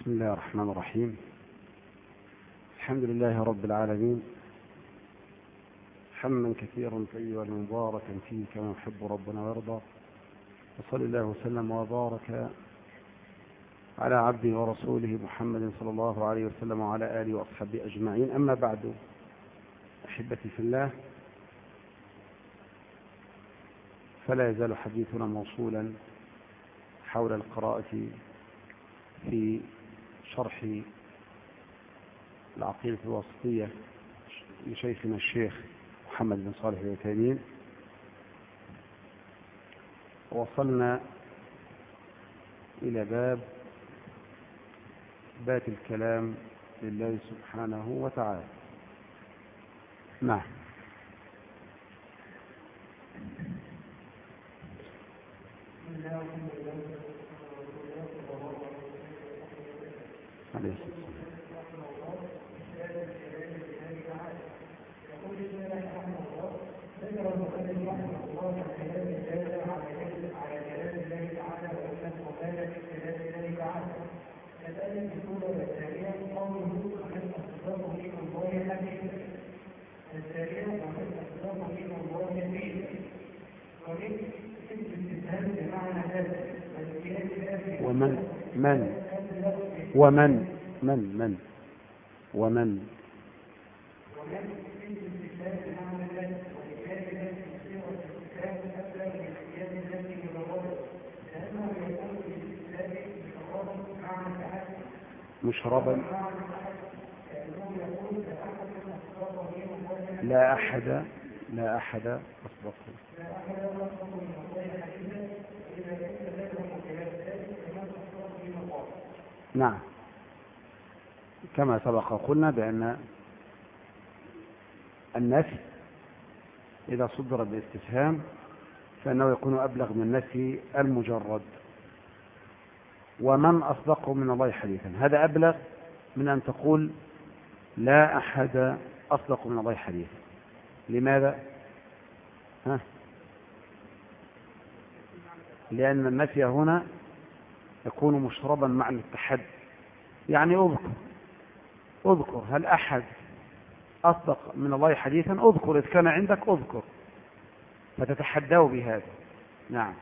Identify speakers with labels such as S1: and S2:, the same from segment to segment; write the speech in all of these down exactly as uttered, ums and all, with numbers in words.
S1: بسم الله الرحمن الرحيم. الحمد لله رب العالمين، حمدا كثيرا طيبا مباركا فيه كما يحب ربنا ويرضى، وصلى الله وسلم وبارك على عبده ورسوله محمد صلى الله عليه وسلم وعلى آله وأصحابه أجمعين. أما بعد، أحبتي في الله، فلا يزال حديثنا موصولا حول القراءة في شرح العقيدة الواسطية لشيخنا الشيخ محمد بن صالح العثيمين. وصلنا إلى باب إثبات الكلام لله سبحانه وتعالى. نعم. عليه الصلاة ومن من ومن من من ومن مشربا لا أحد لا أحد أصدقه. نعم، كما سبق قلنا بأن النفي إذا صدر بالاستفهام فإنه يكون أبلغ من النفي المجرد. ومن أصدقه من الله حديثا، هذا أبلغ من أن تقول لا أحد أصدق من الله حديثا. لماذا؟ ها؟ لأن النفي هنا يكون مشربا مع التحدي، يعني أذكر أذكر هل أحد أصدق من الله حديثا؟ أذكر، إذ كان عندك أذكر، فتتحداه بهذا. نعم.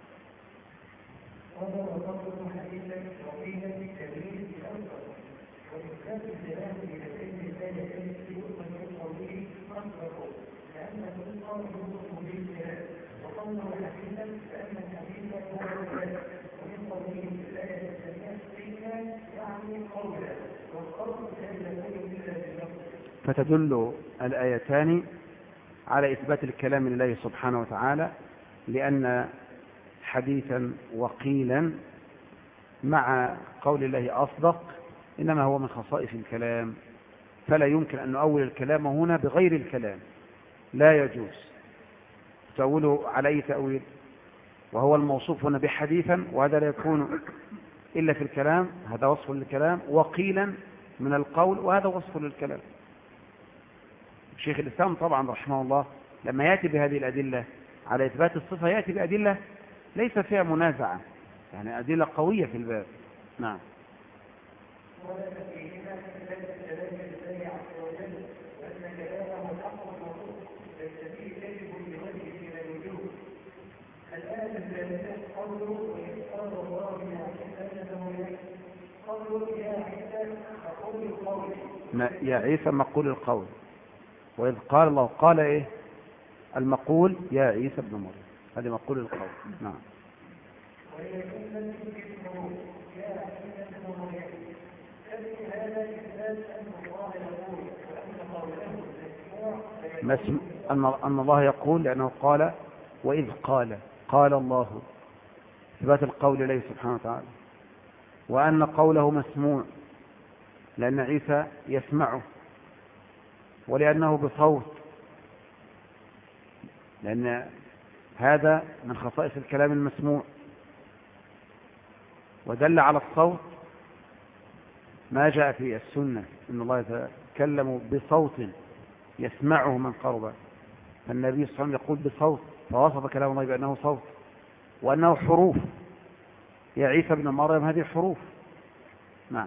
S1: فتدل الآيتان على إثبات الكلام لله سبحانه وتعالى، لأن حديثا وقيلا مع قول الله أصدق إنما هو من خصائص الكلام، فلا يمكن أن نؤول الكلام هنا بغير الكلام، لا يجوز تأوله على أي تأويل، وهو الموصوف هنا بحديثا، وهذا لا يكون إلا في الكلام، هذا وصف للكلام، وقيلا من القول، وهذا وصف للكلام. شيخ الإسلام طبعا رحمه الله لما يأتي بهذه الأدلة على إثبات الصفة يأتي بأدلة ليس فيها منازعة، يعني أدلة قوية في الباب. نعم. ما يا عيسى مقول القول، وإذ قال الله قال إيه المقول يا عيسى ابن مريم، هذا مقول القول. نعم. أن الله يقول لأنه قال، وإذ قال قال الله، إثبات القول إليه سبحانه وتعالى، وأن قوله مسموع لأن عيسى يسمعه، ولأنه بصوت، لأن هذا من خصائص الكلام المسموع. ودل على الصوت ما جاء في السنة إن الله يتكلم بصوت يسمعه من قرب، فالنبي صلى الله عليه وسلم يقول بصوت، فوصف كلام الله بأنه صوت وأنه حروف. يا عيسى ابن مريم هذه حروف، نعم.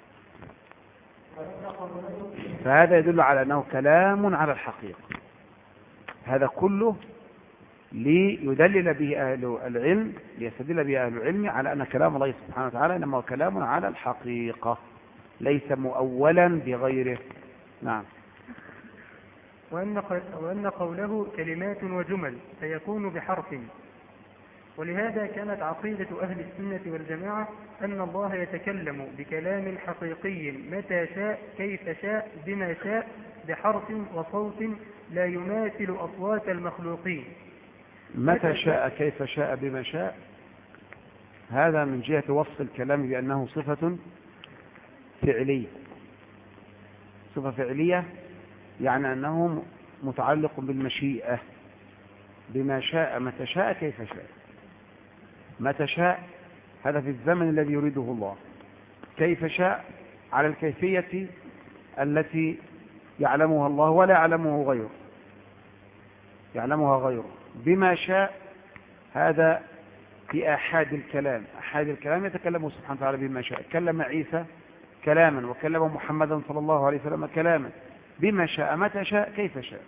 S1: فهذا يدل على أنه كلام على الحقيقة. هذا كله ليدلل به أهل العلم، ليستدل به أهل العلم على أن كلام الله سبحانه وتعالى إنما هو كلام على الحقيقة ليس مؤولا بغيره. نعم.
S2: وأن وأن قوله كلمات وجمل فيكون بحرف، ولهذا كانت عقيدة أهل السنة والجماعة أن الله يتكلم بكلام حقيقي متى شاء كيف شاء بما شاء بحرف وصوت لا يماثل أصوات المخلوقين.
S1: متى شاء كيف شاء بما شاء، هذا من جهة وصف الكلام بأنه صفة فعلية. صفة فعلية يعني أنه متعلق بالمشيئة، بما شاء متى شاء كيف شاء. متى شاء هذا في الزمن الذي يريده الله، كيف شاء على الكيفية التي يعلمها الله ولا يعلمه غيره، يعلمها غيره. بما شاء هذا في أحد الكلام، أحد الكلام يتكلم سبحانه وتعالى بما شاء. كلم عيسى كلاما وكلم محمدا صلى الله عليه وسلم كلاما بما شاء متى شاء كيف شاء.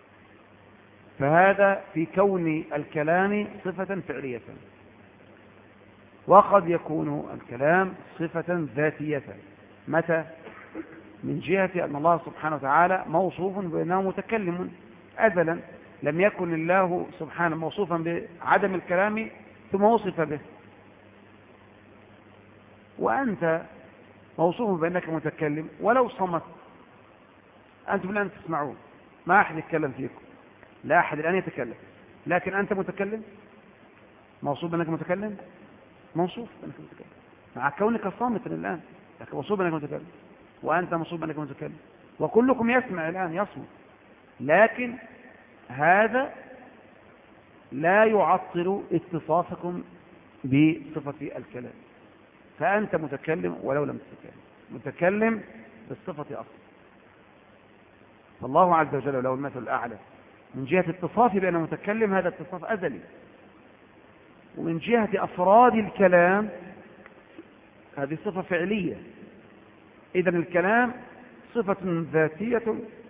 S1: فهذا في كون الكلام صفة فعلية. وقد يكون الكلام صفة ذاتية. متى؟ من جهة أن الله سبحانه وتعالى موصوف بأنه متكلم أزلا، لم يكن الله سبحانه موصوفا بعدم الكلام ثم وصف به. وأنت موصوف بأنك متكلم ولو صمت، أنتم الآن تسمعون ما أحد يتكلم فيكم، لا أحد الآن يتكلم، لكن أنت متكلم، موصوف بأنك متكلم، موصوف بأنك متكلم مع كونك صامتا الآن، لكن موصوف بأنك متكلم، وأنت موصوف بأنك متكلم، وكلكم يسمع الآن يصمت. لكن هذا لا يعطل اتصافكم بصفة الكلام. فأنت متكلم ولو لم تتكلم، متكلم بالصفة أصلا. فالله عز وجل له المثل الأعلى من جهة اتصافه بأنه متكلم، هذا اتصاف أزلي. ومن جهة أفراد الكلام هذه صفة فعلية. إذن الكلام صفة ذاتية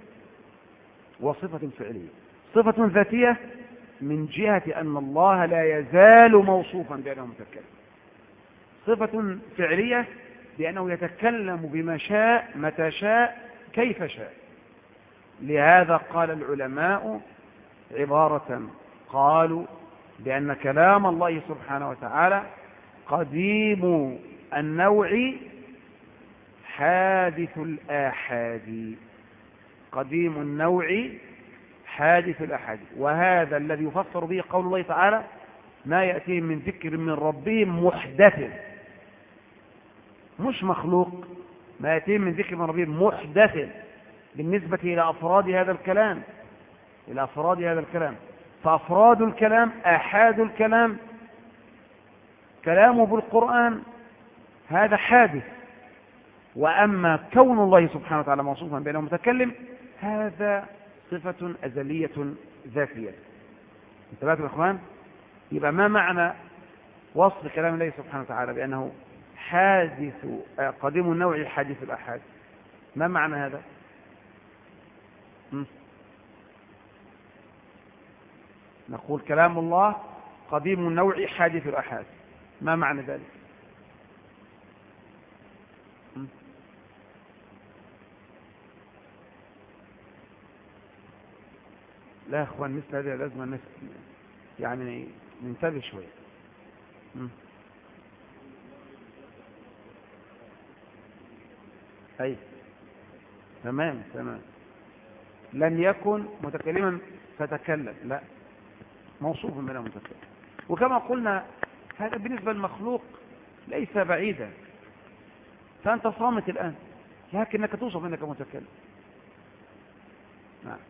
S1: وصفة فعلية. صفة ذاتية من جهة أن الله لا يزال موصوفا بأنه متكلم. صفة فعلية بأنه يتكلم بما شاء متى شاء كيف شاء. لهذا قال العلماء عبارة قالوا بأن كلام الله سبحانه وتعالى قديم النوع حادث الآحاد. قديم النوع حادث الآحاد. وهذا الذي يفسر به قول الله تعالى ما يأتيهم من ذكر من ربهم محدث، مش مخلوق، ما يأتيهم من ذكر من ربهم محدث بالنسبة إلى أفراد هذا الكلام، إلى أفراد هذا الكلام. فأفراد الكلام آحاد الكلام كلامه بالقرآن هذا حادث. وأما كون الله سبحانه وتعالى موصوفا بأنه متكلم هذا صفة أزلية ذاتية. انتبهتم يا إخوان؟ يبقى ما معنى وصف كلام الله سبحانه وتعالى بأنه حادث قديم النوع حادث الآحاد؟ ما معنى هذا؟ م? نقول كلام الله قديم النوع حادث الآحاد، ما معنى ذلك؟ م? لا يا اخوان، مثل هذه لازم الناس يعني ننتبه شويه. اي تمام تمام. لم يكن متكلما فتكلم، لا، موصوف بأنه متكلم. وكما قلنا هذا بالنسبه للمخلوق ليس بعيدا، فانت صامت الان لكنك توصف انك متكلم. نعم.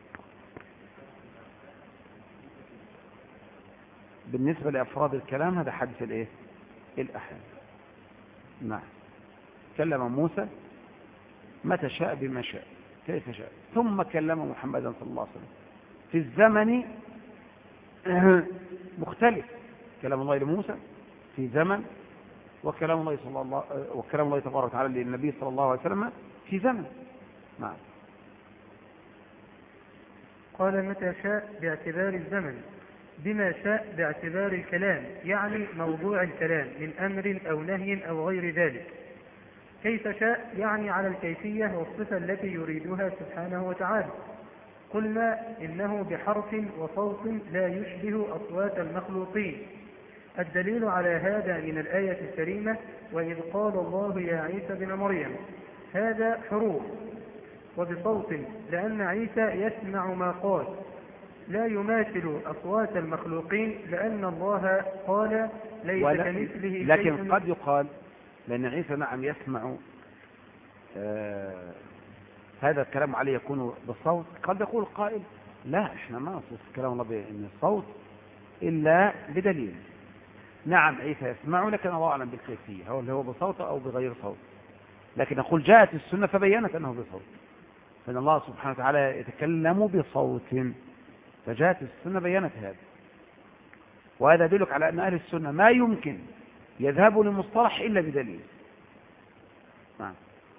S1: بالنسبة لأفراد الكلام هذا حدث الايه؟ الأحاد. نعم. كلم موسى متى شاء بما شاء كيف شاء، ثم كلم محمدا صلى الله عليه وسلم في الزمن مختلف. كلام الله لموسى في زمن، وكلام الله صلى الله وكلام الله تبارك وتعالى للنبي صلى الله عليه وسلم في زمن. نعم.
S2: قال متى شاء باعتبار الزمن، بما شاء باعتبار الكلام، يعني موضوع الكلام من أمر أو نهي أو غير ذلك. كيف شاء يعني على الكيفية والصفة التي يريدها سبحانه وتعالى. قلنا إنه بحرف وصوت لا يشبه أصوات المخلوقين. الدليل على هذا من الآية الكريمة: وإذ قال الله يا عيسى بن مريم. هذا حروف وبصوت، لأن عيسى يسمع ما قال، لا يماثل أصوات المخلوقين، لأن الله قال ليس كمثله شيء.
S1: لكن قد يقال لأن عيسى نعم يسمع آه هذا الكلام عليه يكون بالصوت. قد يقول قائل لا، احنا ما نصف كلام الله بأن الصوت إلا بدليل. نعم عيسى يسمع، لكن الله أعلم بالكيفية، هو اللي هو بصوت أو بغير صوت. لكن نقول جاءت السنة فبينت أنه بصوت، فإن الله سبحانه وتعالى يتكلم بصوت، فجاءت السنة بينت هذا. وهذا يدلك على أن أهل السنة ما يمكن يذهبوا للمصطلح إلا بدليل. نعم.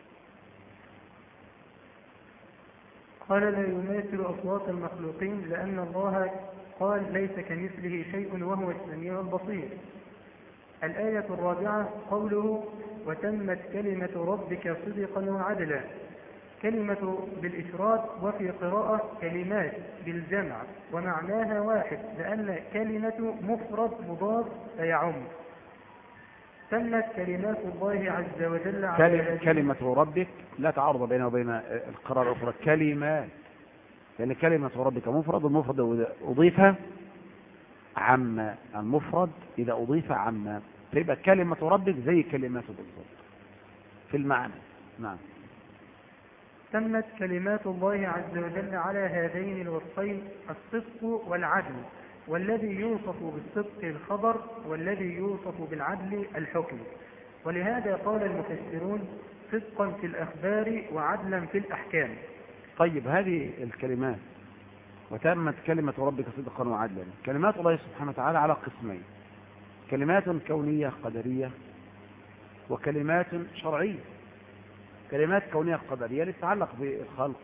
S2: قال لا يماثل أصوات المخلوقين، لأن الله قال ليس كمثله شيء وهو السميع البصير. الآية الرابعة قوله وتمت كلمة ربك صدقا وعدلا. كلمة بالإفراد، وفي قراءة كلمات بالجمع، ومعناها واحد، لأن كلمة مفرد مضاف فيعم. تمت كلمات الله عز وجل على
S1: كلمة ربك لا تعارض بينه وبين القراءة الأخرى كلمات، لأن كلمة ربك مفرد، والمفرد إذا أضيفها عم، المفرد إذا أضيف عم، فيبقى كلمة ربك زي كلماته بالضبط في المعنى. نعم.
S2: تمت كلمات الله عز وجل على هذين الوصفين: الصدق والعدل، والذي يوصف بالصدق الخبر، والذي يوصف بالعدل الحكم. ولهذا قال المفسرون صدقا في الأخبار وعدلا في الأحكام.
S1: طيب هذه الكلمات وتمت كلمة ربك صدقا وعدلا، كلمات الله سبحانه وتعالى على قسمين: كلمات كونية قدرية، وكلمات شرعية. كلمات كونية قدرية تتعلق بالخلق،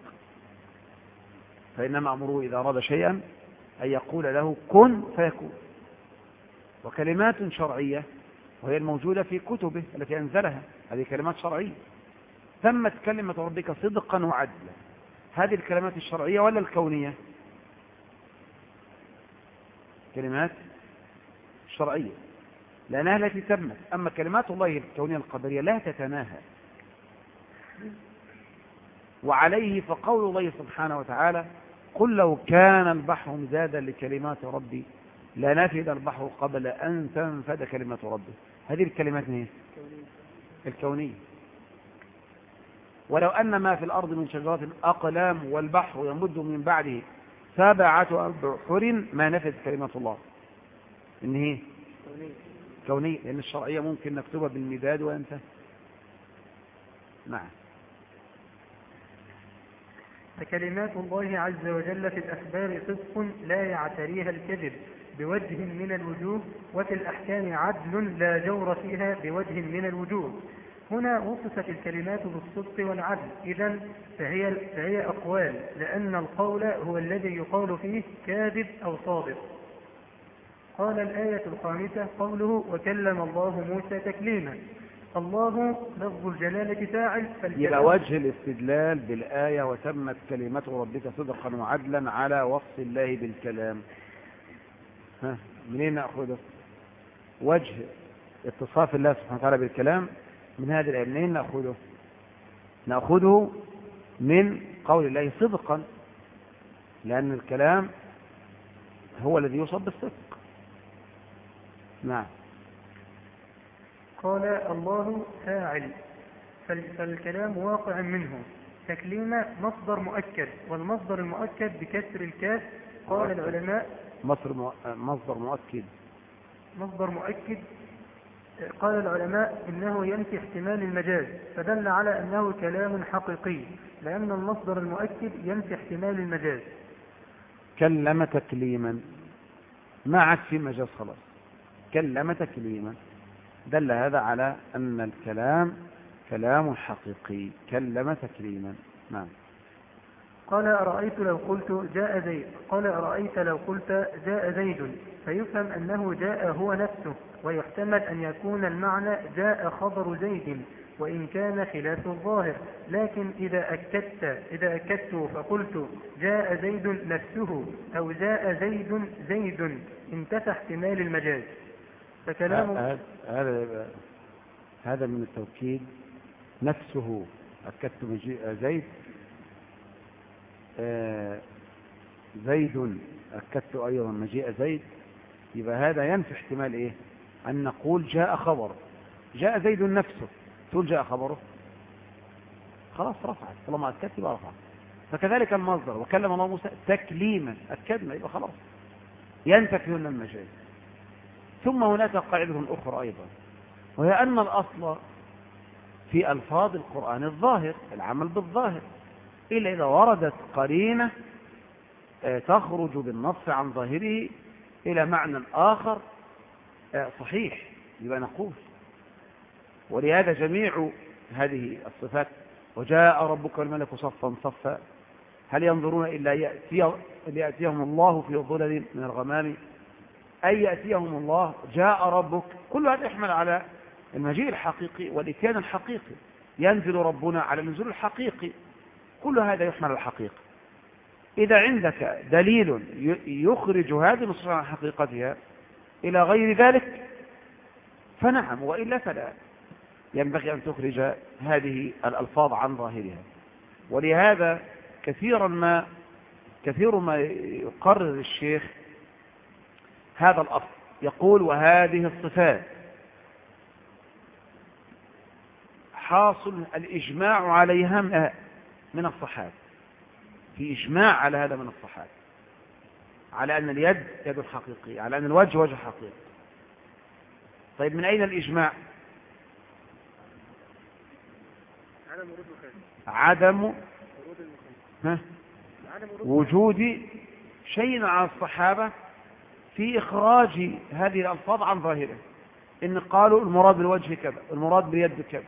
S1: فإنما أمره إذا أراد شيئا أن يقول له كن فيكون. وكلمات شرعية وهي الموجودة في كتبه التي أنزلها، هذه كلمات شرعية. تمت كلمة ربك صدقا وعدلا، هذه الكلمات الشرعية ولا الكونية؟ كلمات شرعية لأنها التي تمت. أما كلمات الله الكونية القدرية لا تتناهى. وعليه فقول الله سبحانه وتعالى قل لو كان البحر مدادا لكلمات ربي لنفد البحر قبل أن تنفد كلمات ربي. هذه الكلمات هي الكونية. ولو أن ما في الأرض من شجرات أقلام والبحر يمد من بعده سبعة أبحر ما نفد كلمات الله. إن هي كونية، لأن الشرعية ممكن نكتبها بالمداد وينتهي. نعم.
S2: فكلمات الله عز وجل في الأخبار صدق لا يعتريها الكذب بوجه من الوجوه، وفي الأحكام عدل لا جور فيها بوجه من الوجوه. هنا وصفت الكلمات بالصدق والعدل، إذن فهي, فهي أقوال، لأن القول هو الذي يقال فيه كاذب أو صادق. قال الآية الخامسة قوله وكلم الله موسى تكليما. الله لفظ الجلالة فاعل،
S1: يبقى وجه الاستدلال بالآية وتمت كلمة ربك صدقا وعدلا على وصف الله بالكلام. ها منين نأخذه؟ وجه اتصاف الله سبحانه وتعالى بالكلام من هذه الآية منين نأخذه؟ نأخذه من قول الله صدقا، لأن الكلام هو الذي يوصف بالصدق. نعم.
S2: قال الله فاعل، فالكلام واقع منه. تكليم مصدر مؤكد، والمصدر المؤكد بكسر الكاف. قال العلماء
S1: مصدر مؤكد
S2: مصدر مؤكد قال العلماء إنه ينفي احتمال المجاز، فدل على أنه كلام حقيقي، لأن المصدر المؤكد ينفي احتمال المجاز.
S1: كلم تكليما، ما عاد في مجاز خلاص. كلم تكليما دل هذا على أن الكلام كلام حقيقي، كلم تكليما. نعم.
S2: قال أرأيت لو قلت جاء زيد قال أرأيت لو قلت جاء زيد، فيفهم أنه جاء هو نفسه، ويحتمل أن يكون المعنى جاء خبر زيد وإن كان خلاف الظاهر. لكن إذا أكدت إذا أكدت فقلت جاء زيد نفسه أو جاء زيد زيد انتفى احتمال المجاز. فكلام
S1: هذا هذا من التوكيد نفسه. أكدت مجيء زيد آه زيد، أكدت أيضا مجيء زيد، يبقى هذا ينفي احتمال إيه؟ أن نقول جاء خبر، جاء زيد نفسه تقول جاء خبره، خلاص رفعت، طالما أكدت يبقى رفعت. فكذلك المصدر وكلم الله موسى تكليما، أكدنا يبقى خلاص ينتفي هنا المجاز. ثم هناك قاعدة أخرى أيضا، وهي أن الأصل في ألفاظ القرآن الظاهر، العمل بالظاهر، إلا إذا وردت قرينة تخرج بالنص عن ظاهره إلى معنى آخر صحيح يبقى نقول. ولهذا جميع هذه الصفات، وجاء ربك والملك صفا صفا، هل ينظرون إلا يأتي يأتيهم الله في ظلل من الغمام، أي يأتيهم الله، جاء ربك، كل هذا يحمل على المجيء الحقيقي والإتيان الحقيقي، ينزل ربنا على النزول الحقيقي، كل هذا يحمل على الحقيقة. إذا عندك دليل يخرج هذه النصوص عن حقيقتها إلى غير ذلك فنعم، وإلا فلا ينبغي أن تخرج هذه الألفاظ عن ظاهرها. ولهذا كثيرا ما كثير ما يقرر الشيخ هذا الأصل، يقول وهذه الصفات حاصل الإجماع عليها من الصحابة، في إجماع على هذا من الصحابة، على أن اليد يد حقيقية، على أن الوجه وجه حقيقي. طيب من أين الإجماع؟ عدم وجود شيء على الصحابة في إخراج هذه الألفاظ عن ظاهره، إن قالوا المراد بالوجه كذا، المراد باليد كذا،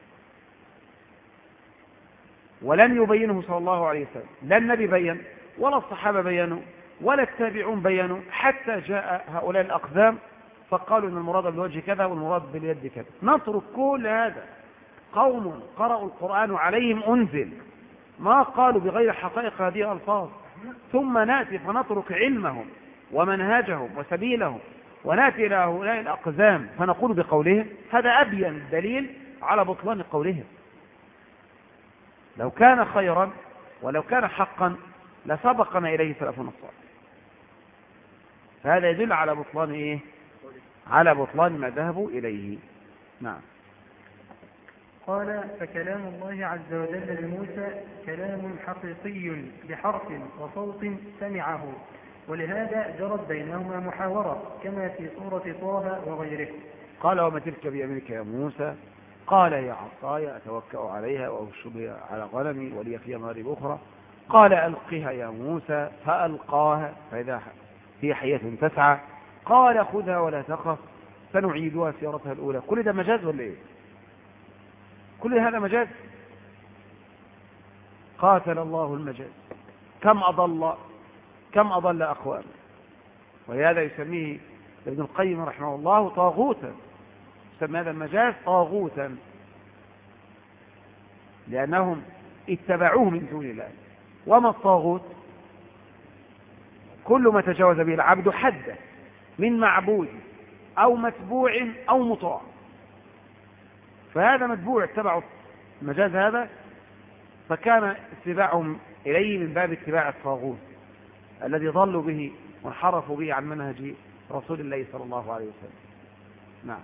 S1: ولم يبينه صلى الله عليه وسلم، لا النبي بين ولا الصحابة بينوا ولا التابعون بينوا، حتى جاء هؤلاء الأقدام فقالوا إن المراد بالوجه كذا والمراد باليد كذا. نترك كل هذا، قوم قرأوا القرآن عليهم أنزل، ما قالوا بغير حقائق هذه الألفاظ، ثم نأتي فنترك علمهم ومنهجهم وسبيلهم ونأتي إلى هؤلاء الأقزام فنقول بقولهم، هذا أبين دليل على بطلان قولهم. لو كان خيرا ولو كان حقا لسبقنا إليه سلفنا الصالح. فهذا يدل على بطلان إيه؟ على بطلان ما ذهبوا إليه. نعم.
S2: قال فكلام الله عز وجل لموسى كلام حقيقي بحرف وصوت سمعه، ولهذا جرت بينهما محاورة كما في سورة طه وغيره.
S1: قال وما تلك بيمينك يا موسى، قال يا عصاي أتوكأ عليها وأهش بها على غنمي ولي فيها مآرب أخرى، قال ألقها يا موسى فألقاها فإذا هي حية تسعى، قال خذها ولا تخف سنعيدها سيرتها الأولى. كل ده مجاز ولا إيه؟ كل هذا مجاز. قاتل الله المجاز، كم أضل كم أضل أقوام. ولهذا يسميه ابن القيم رحمه الله طاغوتا، يسمى هذا المجاز طاغوتا، لأنهم اتبعوه من دون الله. وما الطاغوت؟ كل ما تجاوز به العبد حده من معبود أو متبوع أو مطاع، فهذا متبوع اتبعوا المجاز هذا، فكان اتباعهم إليه من باب اتباع الطاغوت الذي ضلوا به وانحرفوا به عن منهج رسول الله صلى الله عليه وسلم. نعم.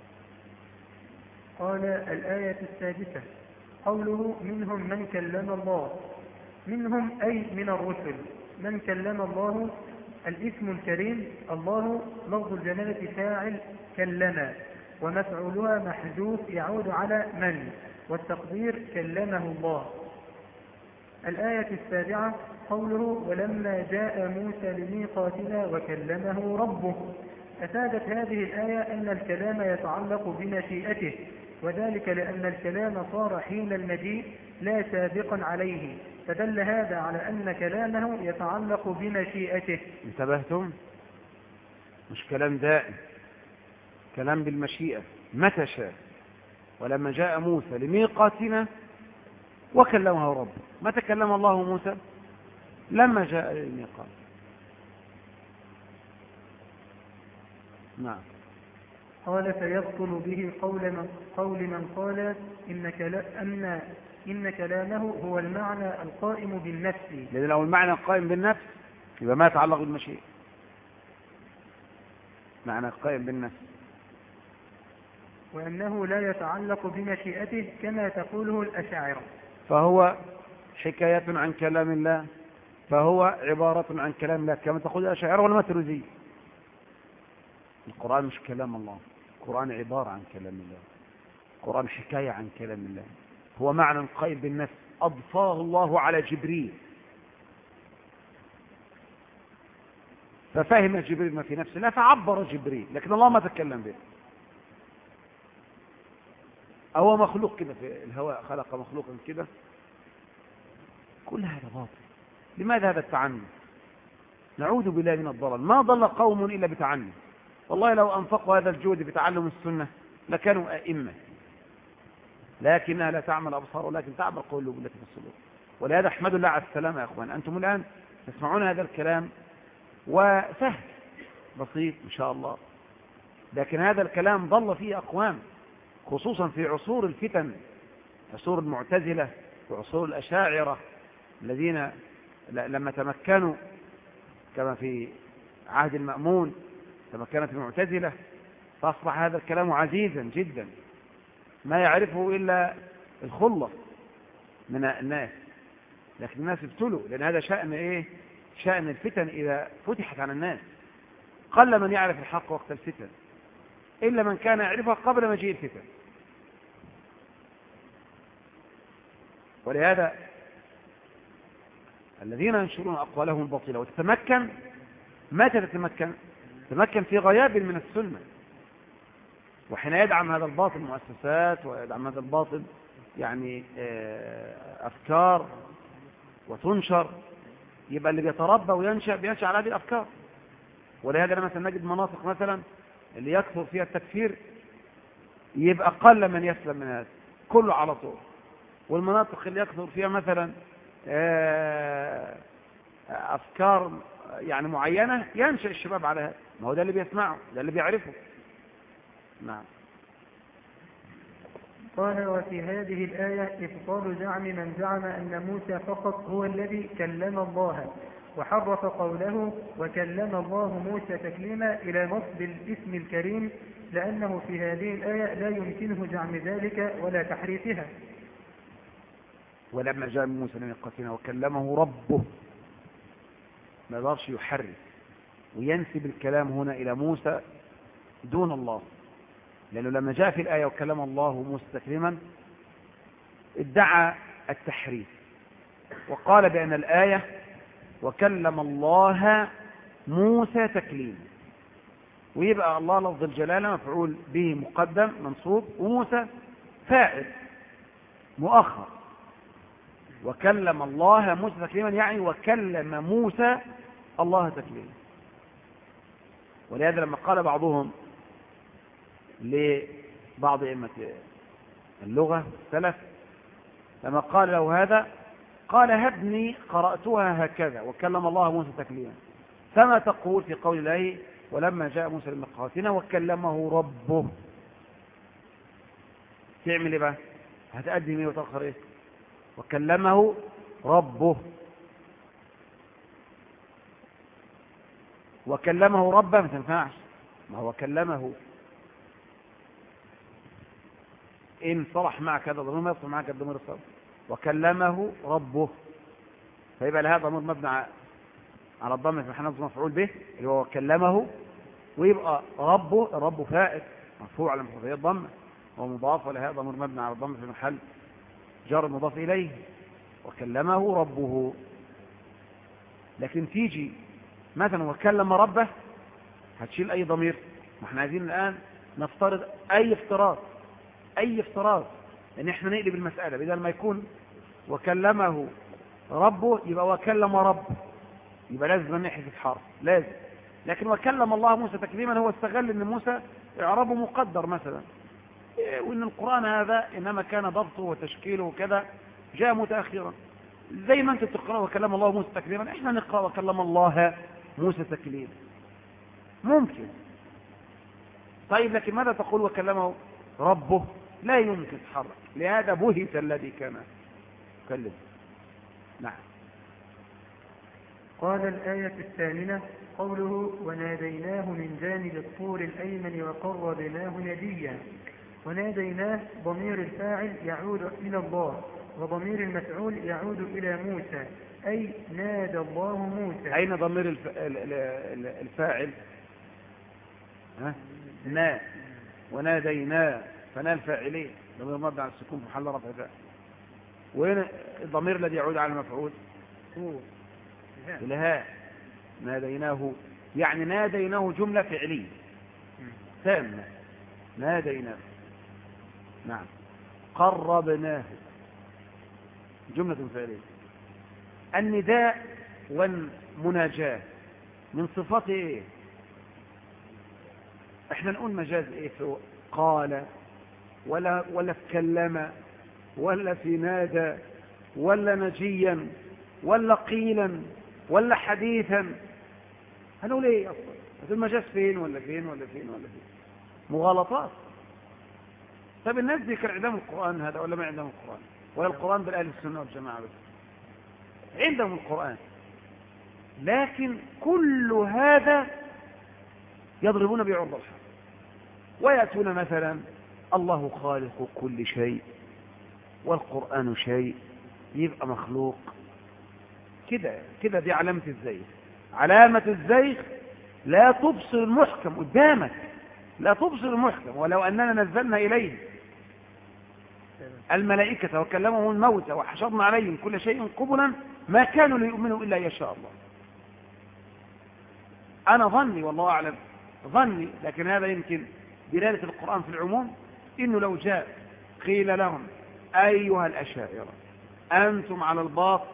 S2: قال الآية السادسة قوله منهم من كلم الله، منهم أي من الرسل. من كلم الله الاسم الكريم الله لفظ الجلالة فاعل كلم، ومفعولها محذوف يعود على من، والتقدير كلمه الله. الآية السابعة قوله ولما جاء موسى لميقاتنا وكلمه ربه، أفادت هذه الآية أن الكلام يتعلق بمشيئته، وذلك لأن الكلام صار حين المجيء لا سابقا عليه، فدل هذا على أن كلامه يتعلق بمشيئته.
S1: انتبهتم؟ مش كلام دائم، كلام بالمشيئة متى شاء. ولما جاء موسى لميقاتنا وكلمه ربه، متى كلم الله موسى؟ لما جاء للميقات. نعم.
S2: قال فيبطل به قول من, قول من قال إن, كلا أن إن كلامه هو المعنى القائم بالنفس،
S1: لأن لو المعنى القائم بالنفس يبقى ما يتعلق بالمشيئة، معنى القائم بالنفس،
S2: وأنه لا يتعلق بمشيئته كما تقوله الأشاعرة.
S1: فهو حكاية عن كلام الله، فهو عبارة عن كلام الله كما تقول الأشاعرة والماتريدية. القرآن مش كلام الله، القرآن عبارة عن كلام الله، القرآن حكاية عن كلام الله، هو معنى قائم بالنفس أضفاه الله على جبريل، ففهم جبريل ما في نفسه لا فعبر جبريل، لكن الله ما تكلم به. هو مخلوق كده في الهواء، خلق مخلوقا كده، كل هذا باطل. لماذا هذا التعني؟ نعوذ بالله من الضلال. ما ضل قوم إلا بتعني. والله لو أنفقوا هذا الجهد بتعلم السنة لكانوا أئمة، لكنها لا تعمل أبصار ولكن تعمل قلوب التي في الصدور. ولهذا احمد الله على السلامة يا أخوان. أنتم الآن تسمعون هذا الكلام وسهل بسيط إن شاء الله، لكن هذا الكلام ضل فيه أقوام، خصوصا في عصور الفتن، عصور المعتزلة وعصور الأشاعرة الذين لما تمكنوا كما في عهد المأمون تمكنت المعتزلة، فأصبح هذا الكلام عزيزا جدا ما يعرفه إلا الخلة من الناس، لكن الناس ابتلوا، لأن هذا شأن إيه؟ شأن الفتن إذا فتحت على الناس. قل من يعرف الحق وقت الفتن إلا من كان يعرفها قبل مجيء الفتن. ولهذا الذين ينشرون أقوالهم الباطلة وتتمكن، متى تتمكن؟ تتمكن في غياب من السنة، وحين يدعم هذا الباطل مؤسسات ويدعم هذا الباطل يعني أفكار وتنشر، يبقى اللي بيتربى وينشأ بينشأ على هذه الأفكار. ولهذا مثلا نجد مناطق مثلا اللي يكثر فيها التكفير يبقى قل من يسلم من هذا كله على طول، والمناطق اللي يكثر فيها مثلا أفكار يعني معينة ينشأ الشباب على هذا. ما هو ده اللي بيسمعه، ده اللي بيعرفه. نعم.
S2: قال وفي هذه الآية إبطال زعم من زعم أن موسى فقط هو الذي كلم الله، وحرف قوله وكلم الله موسى تكليما إلى نصب الاسم الكريم، لأنه في هذه الآية لا يمكنه زعم ذلك ولا تحريفها.
S1: ولما جاء موسى لميقاتنا وكلمه ربه، ما يقدرش يحرف وينسب الكلام هنا إلى موسى دون الله، لأنه لما جاء في الآية وكلم الله موسى تكليما ادعى التحريف وقال بأن الآية وكلم الله موسى تكليما، ويبقى الله لفظ الجلالة مفعول به مقدم منصوب وموسى فاعل مؤخر. وكلم الله موسى تكليما يعني وكلم موسى الله تكليما. ولهذا لما قال بعضهم لبعض أئمة اللغة السلف لما قال له هذا قال هبني قرأتها هكذا وكلم الله موسى تكليما، فما تقول في قول الله ولما جاء موسى لميقاتنا وكلمه ربه؟ تعمل ايه بقى؟ هتقدم ايه وتأخر ايه؟ وكلمه ربه، وكلمه ربه ما تنفعش، ما هو كلمه إن صلح معك هذا الضمير ما يصلح معك الضمير الصرف، وكلمه ربه، فيبقى لهذا ضمير مبني على الضمير في محل مفعول به اللي هو كلمه، ويبقى ربه الرب فائد مرفوع على مفعول الضمه ومضاف، ولهذا ضمير مبني على الضمير في محل جر مضاف إليه وكلمه ربه. لكن تيجي مثلا وكلم ربه هتشيل أي ضمير؟ ما احنا عايزين الآن نفترض أي افتراض أي افتراض ان احنا نقلب المسألة، بدل ما يكون وكلمه ربه يبقى وكلم رب، يبقى لازم نحذف حرف لازم. لكن وكلم الله موسى تكليما هو استغل ان موسى اعرابه مقدر مثلا، وان القرآن هذا انما كان ضبطه وتشكيله وكذا جاء متأخرا. زي ما انت تقرأ وكلم الله موسى تكليما، احنا نقرأ وكلم الله موسى تكليما ممكن. طيب لكن ماذا تقول وكلمه ربه؟ لا يمكن تحرك، لهذا بهت الذي كان يكلم. نعم.
S2: قال الآية الثامنة قوله وناديناه من جانب الطور الأيمن وقربناه نجيا. وناديناه ضمير الفاعل يعود إلى الله، وضمير المفعول يعود إلى موسى، أي نادى الله موسى.
S1: أين ضمير الف... الفاعل؟ ها؟ نا وناديناه فنا الفاعلين ضمير مبني على السكون في محل رفع فاعل. وين الضمير الذي يعود على المفعول؟ الها. ناديناه يعني ناديناه جملة فعلية تامة. ناديناه. نعم. قربناه جملة فعلية. النداء والمناجاة من صفات ايه؟ احنا نقول مجاز ايه؟ في قال ولا ولا تكلم ولا في نادى ولا نجيا ولا قيلا ولا حديثا. هنقول ايه اصلا؟ المجاز فين ولا فين ولا فين ولا فين؟ مغالطات. طب الناس دي كان عندهم القرآن هذا ولا ما عندهم القرآن؟ ولا القرآن بالأهل السنة والجماعة بس؟ عندهم القرآن، لكن كل هذا يضربون بعرض الحق ويأتون مثلا الله خالق كل شيء والقرآن شيء، يبقى مخلوق كده كده. دي علامة الزيغ. علامة الزيغ لا تبصر المحكم قدامك، لا تبصر المحكم. ولو أننا نزلنا إليه الملائكة وكلمهم الموتى وحشرنا عليهم كل شيء قبلا ما كانوا ليؤمنوا إلا يشاء الله. أنا ظني والله أعلم ظني، لكن هذا يمكن دلالة القرآن في العموم، إنه لو جاء قيل لهم أيها الأشاعرة أنتم على الباطل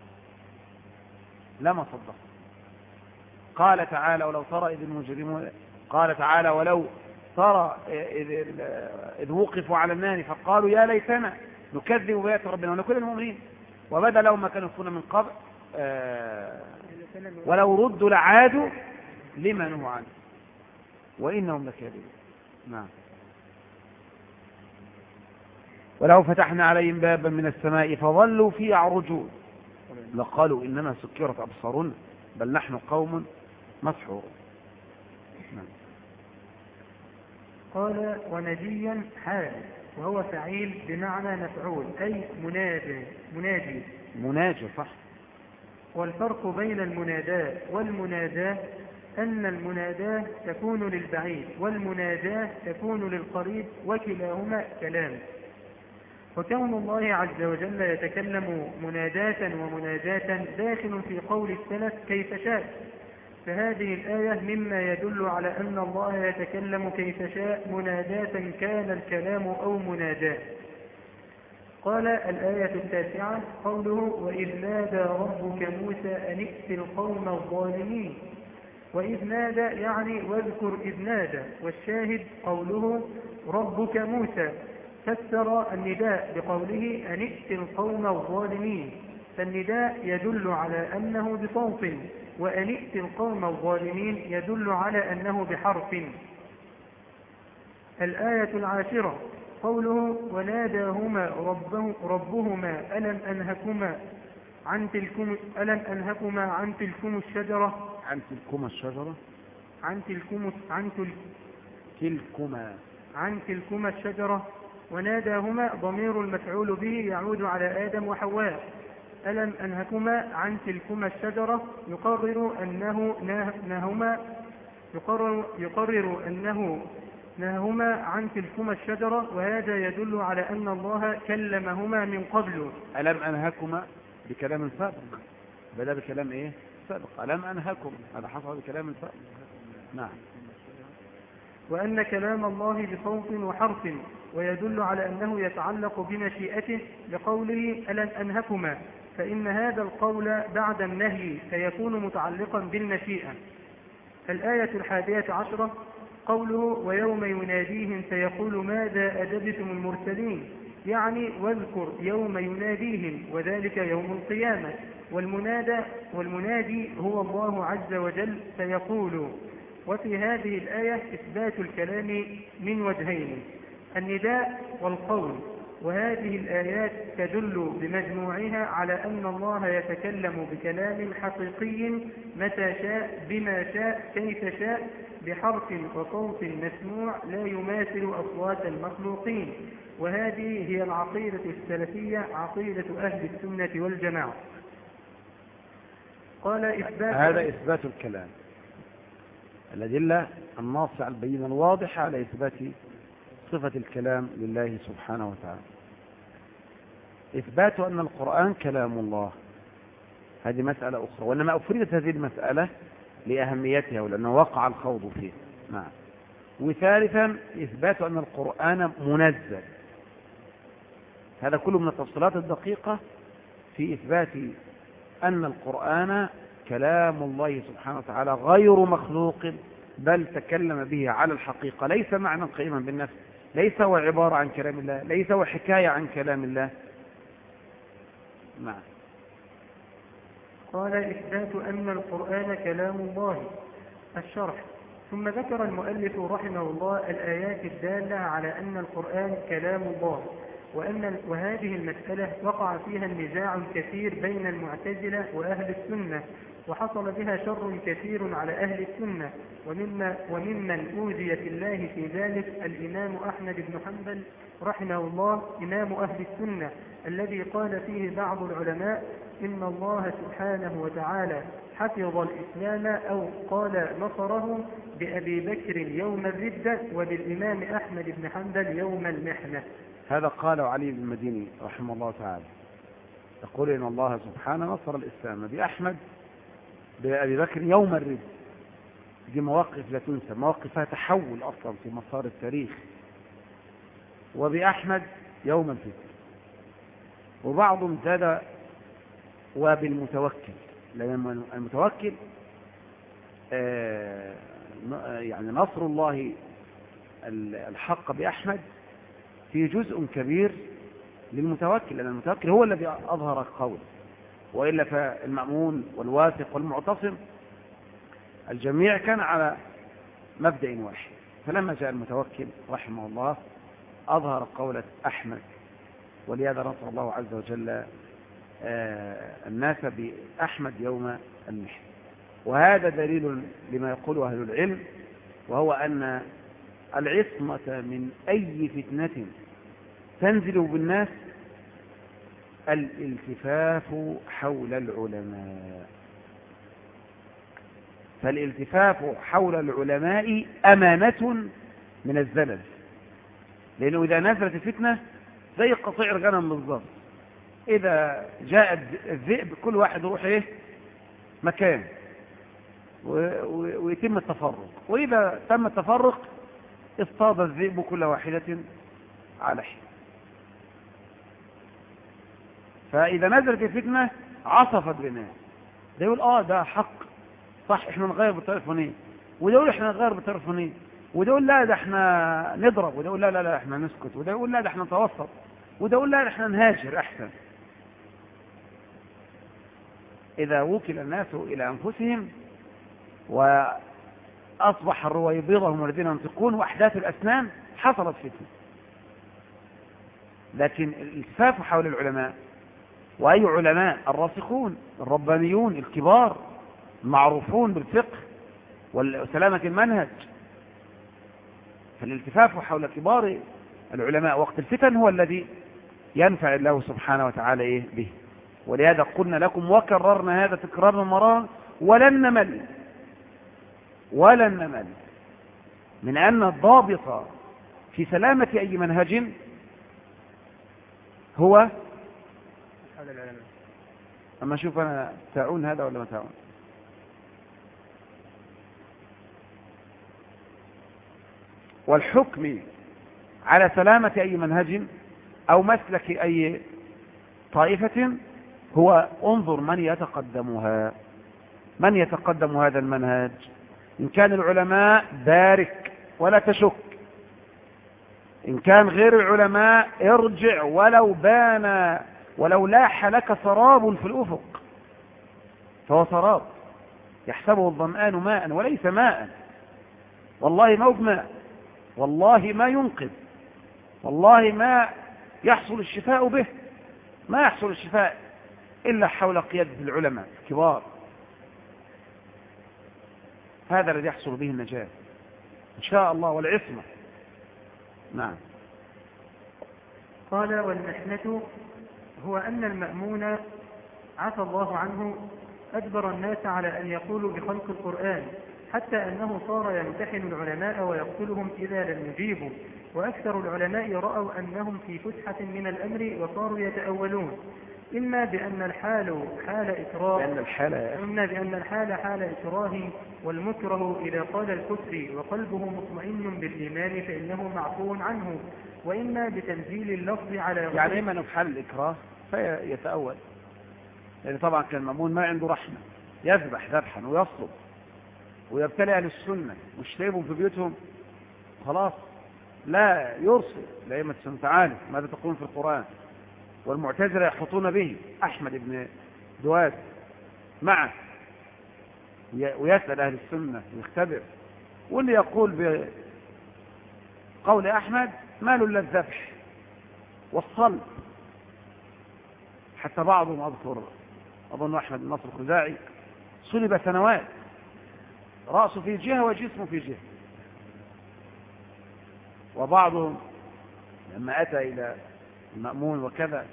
S1: لما صدقوا. قال تعالى ولو ترى إذ المجرمون، قال تعالى ولو ترى إذ, إذ وقفوا على النار فقالوا يا ليتنا نكذب بآيات ربنا ونكون المؤمنين وبدا لهم ما كانوا يكون من قبل آه ولو ردوا لعادوا لما نهوا عنه وإنهم لكاذبون. نعم. ولو فتحنا عليهم بابا من السماء فظلوا فيه يعرجون لقالوا إنما سكرت أبصارنا بل نحن قوم مسحورون. نعم.
S2: قال ونجيا حال وهو فعيل بمعنى مفعول أي منادي منادي
S1: مناجي صح.
S2: والفرق بين المناداة والمناداة أن المناداة تكون للبعيد والمناداة تكون للقريب وكلاهما كلام. وكون الله عز وجل يتكلم مناداة ومناجاة داخل في قول السلف كيف شاء، فهذه الآية مما يدل على أن الله يتكلم كيف شاء مناداة كان الكلام أو مناجاة. قال الآية التاسعة قوله وإذ نادى ربك موسى أن ائت القوم الظالمين. وإذ نادى يعني واذكر إذ نادى، والشاهد قوله ربك موسى، فسر النداء بقوله أن ائت القوم الظالمين، فالنداء يدل على أنه بصوت، وأن ائت القوم الظالمين يدل على أنه بحرف. الآية العاشرة قوله وناداهما ربه ربهما ألم أنهكما عن تلكم ألم أنهكما عن تلكم الشجرة
S1: عن تلكم الشجرة
S2: عن تلكم عن تل
S1: تلكما
S2: عن تلكما الشجرة. وناداهما ضمير المفعول به يعود على آدم وحواء. ألم أنهكما عن تلكما الشجرة يقرر أنه نهما يقرر, يقرر أنه نهما عن تلكما الشجرة، وهذا يدل على أن الله كلمهما من قبل.
S1: ألم أنهكما بكلام سابق، بدأ بكلام إيه سابق. ألم أنهكم هذا حصل بكلام سابق. نعم.
S2: وأن كلام الله بصوت وحرف، ويدل على أنه يتعلق بمشيئته لقوله ألن أنهكما، فإن هذا القول بعد النهي فيكون متعلقا بالمشيئة. الآية الحادية عشرة قوله ويوم يناديهم فيقول ماذا أجبتم المرسلين، يعني واذكر يوم يناديهم وذلك يوم القيامة، والمنادى والمنادي هو الله عز وجل فيقول. وفي هذه الآية إثبات الكلام من وجهين، النداء والقول، وهذه الآيات تدل بمجموعها على أن الله يتكلم بكلام حقيقي متى شاء بما شاء كيف شاء بحرف وصوت مسموع لا يماثل أصوات المخلوقين. وهذه هي العقيدة السلفية، عقيدة أهل السنة والجماعة. قال إثبات
S1: هذا إثبات الكلام، الأدلة الناصعة البينة الواضحة على إثبات صفة الكلام لله سبحانه وتعالى. إثبات أن القرآن كلام الله هذه مسألة أخرى، وإنما أفردت هذه المسألة لأهميتها ولأنه وقع الخوض فيه. نعم. وثالثا إثبات أن القرآن منزل، هذا كله من التفصيلات الدقيقة في إثبات أن القرآن كلام الله سبحانه وتعالى غير مخلوق، بل تكلم به على الحقيقة، ليس معنى قائما بالنفس، ليس هو عبارة عن كلام الله، ليس هو حكاية عن كلام الله. نعم.
S2: قال إثبات أن القرآن كلام الله. الشرح. ثم ذكر المؤلف رحمه الله الآيات الدالة على أن القرآن كلام الله، وأن وهذه المسألة وقع فيها النزاع الكثير بين المعتزلة وأهل السنة، وحصل بها شر كثير على أهل السنة، ومما وممن أوذي في الله في ذلك الإمام أحمد بن حنبل رحمه الله إمام أهل السنة، الذي قال فيه بعض العلماء إن الله سبحانه وتعالى حفظ الإسلام أو قال نصره بأبي بكر يوم الردة وبالإمام أحمد بن حنبل يوم المحنة.
S1: هذا قاله علي بن المديني رحمه الله تعالى، يقول إن الله سبحانه نصر الإسلام بأحمد بأبي بكر يوم الردة. دي مواقف لا تنسى، مواقف فيها تحول أصلا في مسار التاريخ. وبأحمد يوم الفتن. وبعضهم زاد وبالمتوكل، لأن المتوكل آه يعني نصر الله الحق بأحمد في جزء كبير للمتوكل، لأن المتوكل هو الذي أظهر القول، وإلا فالمأمون والواثق والمعتصم الجميع كان على مبدأ واحد. فلما جاء المتوكل رحمه الله أظهر قولة أحمد، ولهذا نصر الله عز وجل الناس بأحمد يوم المحن. وهذا دليل لما يقوله أهل العلم، وهو أن العصمة من أي فتنة تنزل بالناس الالتفاف حول العلماء. فالالتفاف حول العلماء أمانة من الزلل، لأنه إذا نزلت الفتنة زي قطيع الغنم بالضبط، إذا جاء الذئب كل واحد يروح إيه مكان ويتم التفرق، وإذا تم التفرق اصطاد الذئب كل واحدة على حين. فإذا نزلت الفتنة عصفت بالناس، ده يقول آه ده حق صح احنا نغير بالطريقة الفلانية، وده يقول احنا نغير بالطريقة الفلانية، وده يقول لا ده احنا نضرب، وده يقول لا لا لا احنا نسكت، وده يقول لا ده احنا نتوسط، وده يقول لا ده احنا نهاجر احسن. إذا وكل الناس إلى أنفسهم وأصبح الرويبضة هم الذين ينطقون وأحداث الأسنان حصلت فتنة. لكن الالتفاف حول العلماء، وأي علماء؟ الراسخون الربانيون الكبار المعروفون بالفقه وسلامة المنهج. فالالتفاف حول كبار العلماء وقت الفتن هو الذي ينفع الله سبحانه وتعالى إيه به. ولهذا قلنا لكم وكررنا هذا تكرارا مرارا ولن نمل ولن نمل من أن الضابط في سلامة أي منهج هو أما شوف أنا تعون هذا ولا ما تعون. والحكم على سلامة أي منهج أو مسلك أي طائفة هو انظر من يتقدمها، من يتقدم هذا المنهج. إن كان العلماء بارك ولا تشك، إن كان غير العلماء ارجع ولو بان ولو لاح لك سراب في الأفق، فهو سراب يحسبه الظمآن ماء وليس ماء، والله ما هو ماء، والله ما ينقذ، والله ما يحصل الشفاء به، ما يحصل الشفاء إلا حول قيادة العلماء الكبار. هذا الذي يحصل به النجاة إن شاء الله والعصمة. نعم.
S2: قال والمحنة هو أن المأمون عفى الله عنه أجبر الناس على أن يقولوا بخلق القرآن، حتى أنه صار يمتحن العلماء ويقتلهم إذا لم يجيبوا، وأكثر العلماء رأوا أنهم في فسحة من الأمر وصاروا يتأولون، إما بأن الحال حال إكراه
S1: بأن الحال
S2: إما بأن الحال حال إكراه، والمكره إذا قال الكفر وقلبه مطمئن بالإيمان فإنه معفو عنه، وإما بتنزيل اللفظ على غير
S1: يعني إما في حال الإكراه فيتأول، يعني طبعا كان المأمون ما عنده رحمة، يذبح ذبحا ويصلب ويبتلع أهل السنة ويشتربهم في بيوتهم، خلاص لا يرسل لأئمة السنة تعالى ماذا تقولون في القرآن، والمعتزلة يحطون به أحمد بن دواد معه ويسأل أهل السنة ويختبر، واللي يقول بقول أحمد مال إلا الذبح والصلب. حتى بعضهم أذكر أظن أحمد بن نصر الخزاعي صلب سنوات، رأسه في جهة وجسمه في جهة. وبعضهم لما أتى إلى المأمون وكذا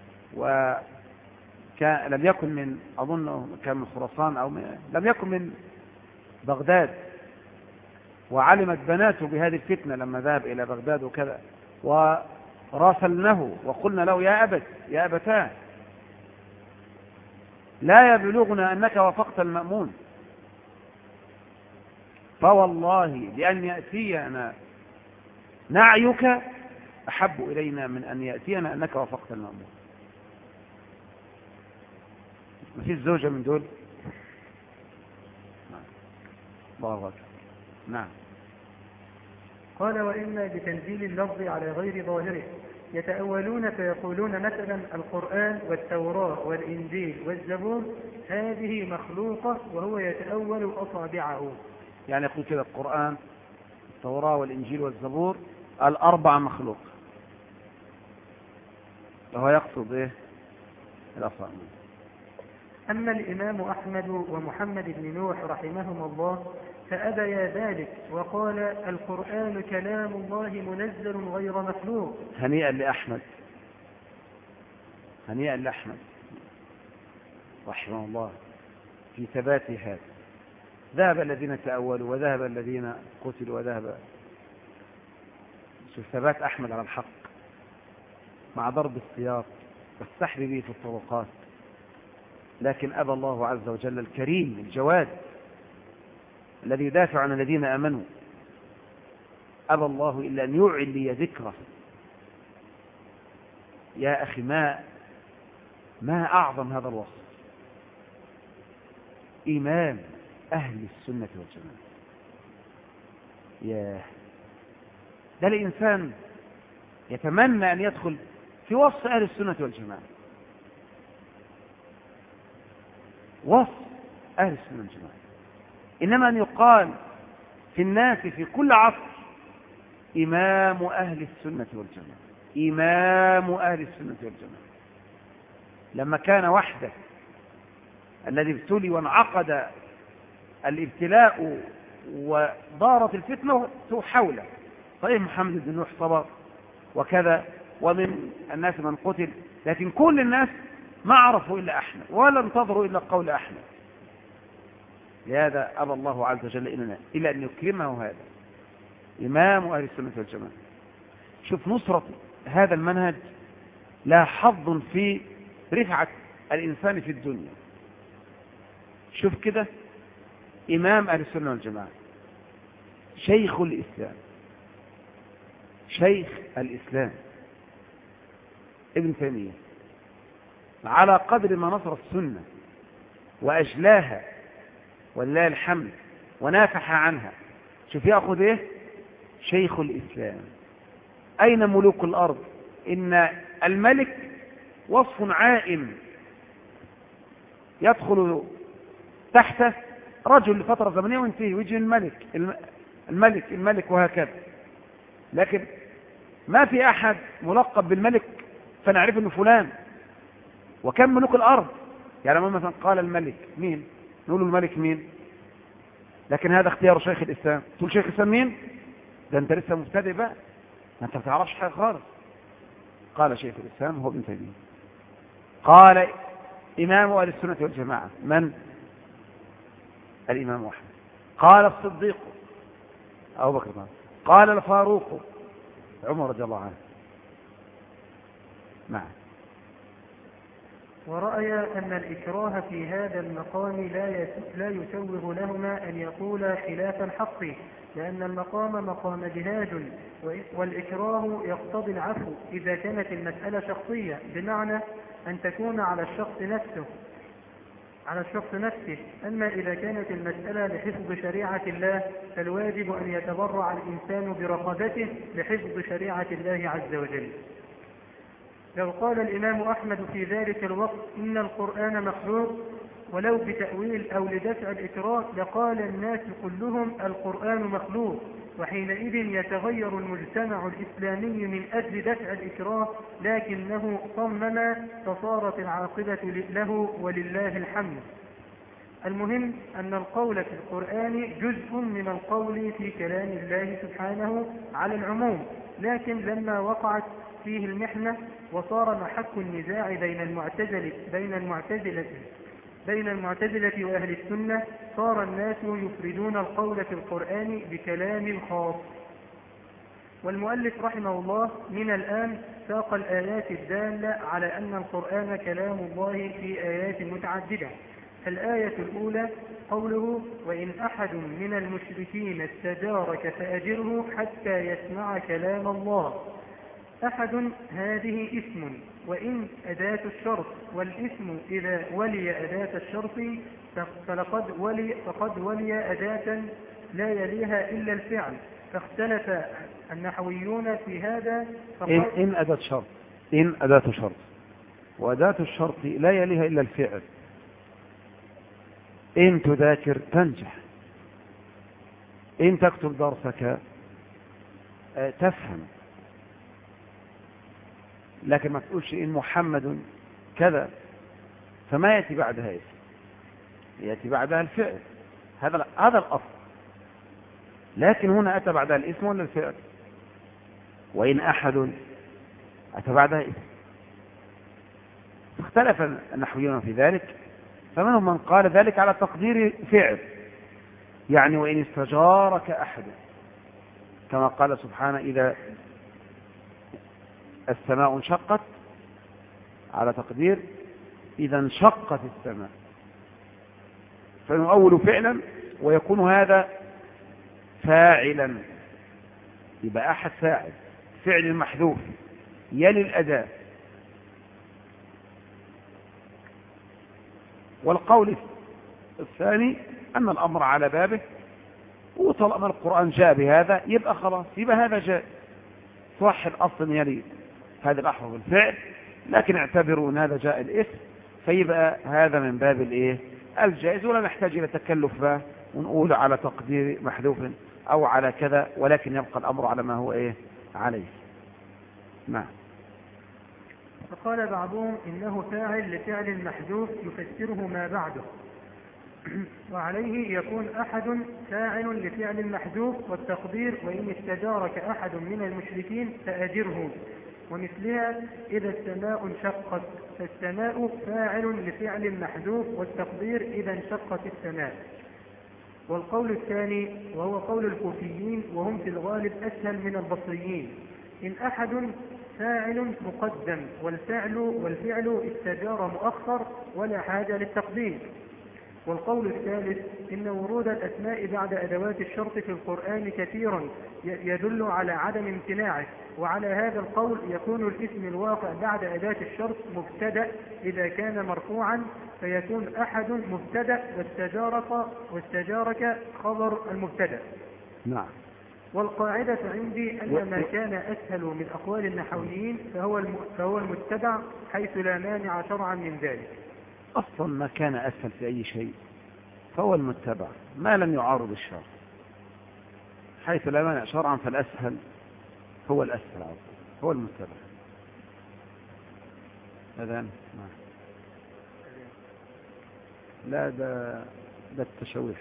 S1: وكان لم يكن من أظن كان من خراسان أو من لم يكن من بغداد، وعلمت بناته بهذه الفتنة لما ذهب إلى بغداد وكذا، وراسلنه وقلنا له يا أبت يا أبتاه لا يبلغنا أنك وافقت المأمون، فوالله لأن يأتينا نعيك أحب إلينا من أن يأتينا أنك وافقت المأمون. ما فيش زوجة من دول؟ الله أكبر. نعم.
S2: قال وإما بتنزيل اللفظ على غير ظاهره، يتأولون فيقولون مثلا القرآن والتوراة والإنجيل والزبور هذه مخلوقة، وهو يتأول أصابعه.
S1: يعني يقول كده القرآن التوراة والإنجيل والزبور الأربعة مخلوق، وهو يقصد إيه الأصابع.
S2: أما الإمام أحمد ومحمد بن نوح رحمهما الله فأبيا ذلك وقال القرآن كلام الله منزل غير مخلوق.
S1: هنيئا لأحمد، هنيئا لأحمد رحمه الله في ثبات هذا. ذهب الذين تأولوا وذهب الذين قتلوا وذهب ثبات أحمد على الحق مع ضرب السياط والسحب به في الطرقات، لكن أبى الله عز وجل الكريم الجواد الذي يدافع عن الذين آمنوا، أبى الله إلا أن يعلي ذكره. يا أخي ما ما أعظم هذا الوصف، إمام أهل السنة والجماعة. ياه، ده الإنسان يتمنى أن يدخل في وصف أهل السنة والجماعة، وصف أهل السنة والجماعة. إنما أن يقال في الناس في كل عصر إمام أهل السنة والجماعة، إمام أهل السنة والجماعة. لما كان وحده الذي ابتلي وانعقد الابتلاء ودارت الفتنة حوله، صحيح محمد بن نوح صبر وكذا ومن الناس من قتل، لكن كل الناس ما عرفوا إلا أحمد ولا انتظروا إلا قول أحمد. لهذا أبى الله عز وجل إلنا إلا أن يكرمه هذا إمام أهل السنة والجماعة. شوف نصرة هذا المنهج لا حظ في رفعة الإنسان في الدنيا. شوف كده إمام أهل السنة والجماعة شيخ الإسلام شيخ الإسلام ابن تيمية على قدر ما نصر السنة وأجلاها ولله الحمد ونافح عنها، شوف يأخذ إيه؟ شيخ الإسلام. أين ملوك الأرض؟ إن الملك وصف عائم يدخل تحته رجل لفترة زمنية وينتهي ويجي الملك الملك الملك وهكذا، لكن ما في أحد ملقب بالملك فنعرف أنه فلان. وكم ملوك الأرض؟ يعني مثلا قال الملك مين؟ نقول الملك مين؟ لكن هذا اختيار شيخ الإسلام. تقول شيخ الإسلام مين؟ ده أنت لسه مبتدئ بقى، ما أنت ما تعرفش حاجة خالص. قال شيخ الإسلام هو ابن تيمية. قال إمام أهل السنة والجماعة من؟ الإمام أحمد. قال الصديق أبو بكر، قال الفاروق عمر رضي الله عنه. نعم.
S2: ورأي أن الإكراه في هذا المقام لا يسوغ لهما أن يقولا خلاف الحق، لأن المقام مقام جهاد، والإكراه يقتضي العفو إذا كانت المسألة شخصية، بمعنى أن تكون على الشخص نفسه على الشخص نفسه. أما إذا كانت المسألة لحفظ شريعة الله فالواجب أن يتبرع الإنسان برقبته لحفظ شريعة الله عز وجل. لو قال الإمام أحمد في ذلك الوقت إن القرآن مخلوق ولو بتأويل أو لدفع الإكراه لقال الناس كلهم القرآن مخلوق، وحينئذ يتغير المجتمع الإسلامي من أجل دفع الإكراه، لكنه صمم فصارت العاقبة له ولله الحمد. المهم أن القول في القرآن جزء من القول في كلام الله سبحانه على العموم، لكن لما وقعت فيه المحنة وصار محك النزاع بين المعتزلة بين المعتزلة بين المعتزلة وأهل السنة صار الناس يفردون القول في القرآن بكلام خاص. والمؤلف رحمه الله من الآن ساق الآيات الدالة على أن القرآن كلام الله في آيات متعددة. الآية الأولى قوله وإن أحد من المشركين استجارك فأجره حتى يسمع كلام الله. أحد هذه اسم، وإن أداة الشرط، والاسم إذا ولي أداة الشرط فلقد ولي فقد ولي أداة لا يليها إلا الفعل، فاختلف النحويون في هذا.
S1: إن, إن أداة شرط إن أداة شرط وأداة الشرط لا يليها إلا الفعل. إن تذاكر تنجح، إن تكتب درسك تفهم، لكن ما تقولش إن محمد كذا فما يأتي بعدها اسم، يأتي بعدها الفعل. هذا هذا الأصل، لكن هنا أتى بعدها الاسم ولا الفعل؟ وإن أحد أتى بعدها اسم. اختلف النحويون في ذلك، فمنهم من قال ذلك على تقدير فعل، يعني وإن استجارك أحد، كما قال سبحانه إذا السماء انشقت، على تقدير إذا انشقت السماء، فنؤول فعلا ويكون هذا فاعلا، يبقى أحد فاعل، فعل محذوف يلي الأداة. والقول الثاني أن الأمر على بابه، وطالما القرآن جاء بهذا يبقى خلاص، يبقى هذا جاء صح الأصل يلي هذا الأحرف الفعل، لكن اعتبروا أن هذا جاء الاسم، فيبقى هذا من باب الايه الجائز، ولا نحتاج إلى تكلف به ونقول على تقدير محذوف أو على كذا، ولكن يبقى الأمر على ما هو إيه عليه. نعم.
S2: فقال بعضهم إنه فاعل لفعل محذوف يفسره ما بعده، وعليه يكون أحد فاعل لفعل محذوف، والتقدير وإن استجارك أحد من المشركين فأجره، ومثلها إذا السماء انشقت، فالسماء فاعل لفعل محذوف، والتقدير إذا انشقت السماء. والقول الثاني وهو قول الكوفيين وهم في الغالب أسهل من البصريين، إن أحد فاعل مقدم والفعل والفعل استجار مؤخر ولا حاجة للتقديم. والقول الثالث إن ورود الأسماء بعد أدوات الشرط في القرآن كثيرا يدل على عدم امتناعه، وعلى هذا القول يكون الاسم الواقع بعد أداة الشرط مبتدأ إذا كان مرفوعا، فيكون أحد مبتدأ واستجارك, واستجارك خبر المبتدأ.
S1: نعم.
S2: والقاعدة عندي أن ما كان أسهل من أقوال النحويين فهو فهو المتبع حيث لا مانع شرعا من ذلك.
S1: أصلا ما كان أسهل في أي شيء فهو المتبع ما لم يعارض الشرع، حيث لا مانع شرعا فالأسهل هو الأسهل هو المتبع. هذا لا ده ده التشويش.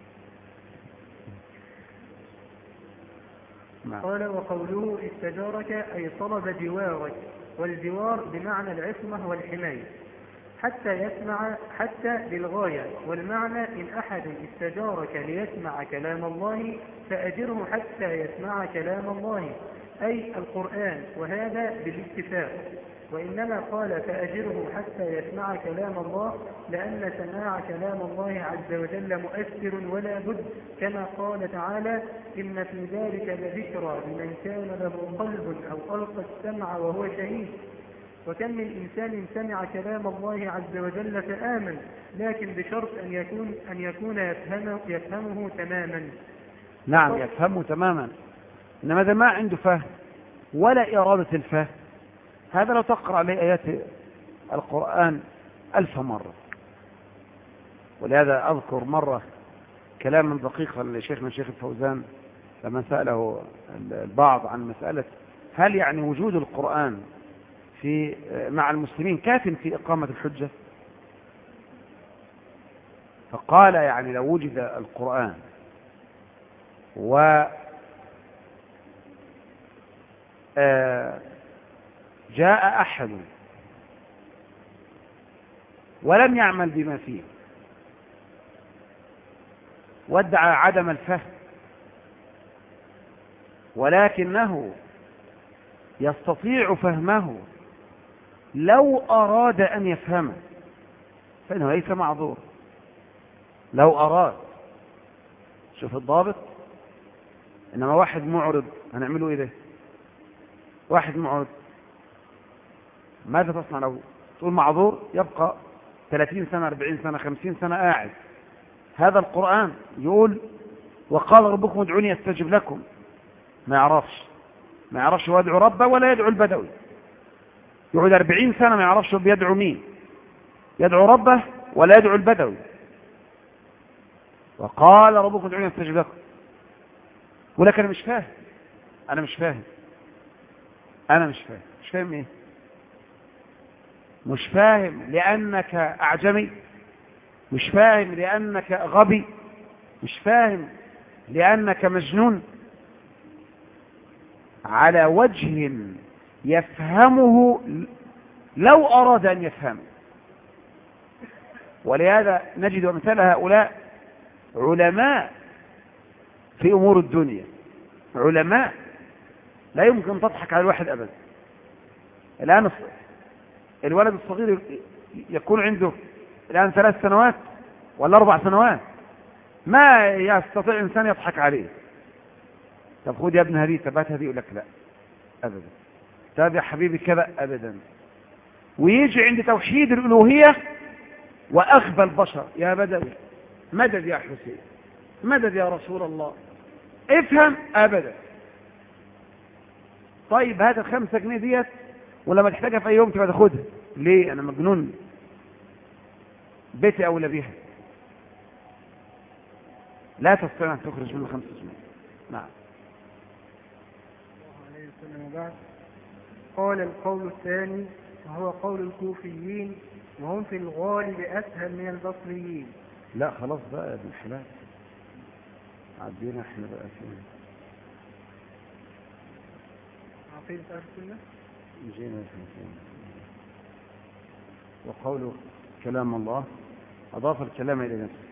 S2: قال وقوله استجارك أي طلب جوارك، والجوار بمعنى العصمة والحماية حتى يسمع، حتى للغاية، والمعنى إن أحد استجارك ليسمع كلام الله فأجره حتى يسمع كلام الله أي القرآن، وهذا بالاتفاق. وإنما قال فأجره حتى يسمع كلام الله لأن سماع كلام الله عز وجل مؤثر ولا بد، كما قال تعالى إن في ذلك لذكرى لمن كان له قلب أو ألقى السمع وهو شهيد. وكم من إنسان سمع كلام الله عز وجل فآمن، لكن بشرط أن يكون, أن يكون يفهمه, يفهمه تماما.
S1: نعم يفهمه تماما، إنما إذا ما عنده فهم ولا إرادة الفهم، هذا لو تقرأ عليه آيات القرآن ألف مرة. ولهذا أذكر مرة كلاما دقيقا لشيخنا الشيخ الفوزان لما سأله البعض عن مسألة هل يعني وجود القرآن في مع المسلمين كاف في إقامة الحجة؟ فقال يعني لو وجد القرآن و جاء أحد ولم يعمل بما فيه وادعى عدم الفهم ولكنه يستطيع فهمه لو أراد أن يفهمه فإنه ليس معذور. لو أراد، شوف الضابط. إنما واحد معرض هنعمله إيه ده؟ واحد معرض ماذا تصنع له؟ تقول معذور، يبقى ثلاثين سنة أربعين سنة خمسين سنة قاعد. هذا القرآن يقول وقال ربكم ادعوني استجب لكم، ما يعرفش ما يعرفش هو يدعو ربه ولا يدعو البدوي. يقعد أربعين سنة ما يعرفش بيدعو مين، يدعو ربه ولا يدعو البدوي. وقال ربكم ادعوني استجب لكم، ولكن أنا مش فاهم أنا مش فاهم أنا مش فاهم مش فاهم إيه؟ مش فاهم لأنك أعجمي، مش فاهم لأنك غبي، مش فاهم لأنك مجنون. على وجه يفهمه لو أراد أن يفهمه. ولهذا نجد أمثال هؤلاء علماء في أمور الدنيا، علماء لا يمكن تضحك على الواحد أبدا. الآن الولد الصغير يكون عنده الآن ثلاث سنوات ولا أربع سنوات، ما يستطيع إنسان يضحك عليه. طب خذ يا ابن هذه تبات هذه، يقول لك لا أبدا. طب يا حبيبي كذا أبدا. ويجي عند توحيد الألوهية وأخبى البشر يا بدوي مدد يا حسين مدد يا رسول الله افهم أبدا. طيب هذا الخمسة جنيه ديت ولما تحتاجها في أي يوم تبقى تاخدها ليه؟ أنا مجنون، بيتي أولى بيها. لا تستطيع أن تخرج من خمسة جنيه. نعم.
S2: قال القول الثاني وهو قول الكوفيين وهم في الغالب أسهل من البصريين.
S1: لا خلاص بقى يا ابن الحلال، عدينا احنا بقى فين؟
S2: عقيدة أهل السنة؟
S1: جينا فين؟ وقوله كلام الله أضاف الكلام إلى نفسه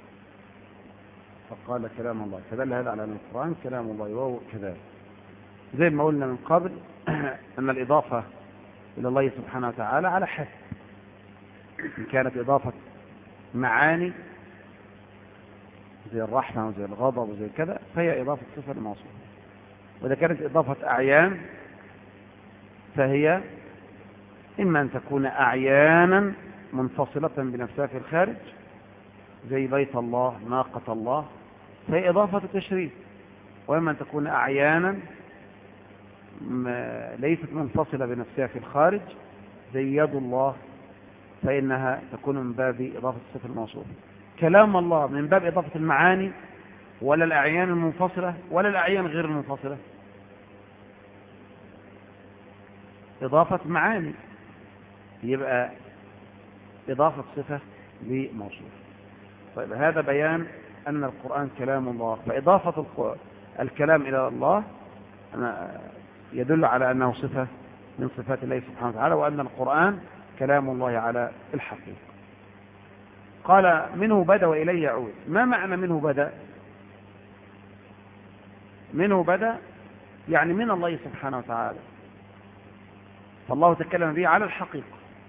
S1: فقال كلام الله، فدل هذا على أن القرآن كلام الله وهو كذلك. زي ما قلنا من قبل أن الإضافة إلى الله سبحانه وتعالى على حسب، إن كانت إضافة معاني زي الرحمة وزي الغضب وزي كذا، فهي إضافة صفة للموصوف. وإذا كانت إضافة أعيان فهي إما أن تكون أعيانا منفصلة بنفسها في الخارج زي بيت الله، ناقة الله، فهي إضافة تشريف. وإما أن تكون أعيانا ليست منفصلة بنفسها في الخارج زي يد الله، فإنها تكون من باب إضافة الصفة الموصوف. كلام الله من باب إضافة المعاني ولا الأعيان المنفصلة ولا الأعيان غير المنفصلة؟ إضافة معاني، يبقى إضافة صفة لموصوف. طيب هذا بيان أن القرآن كلام الله، فإضافة الكلام إلى الله يدل على أنه صفة من صفات الله سبحانه وتعالى، وأن القرآن كلام الله على الحقيقة. قال منه بدأ وإليه يعود. ما معنى منه بدأ؟ منه بدأ يعني من الله سبحانه وتعالى، فالله تكلم به على الحقيقة،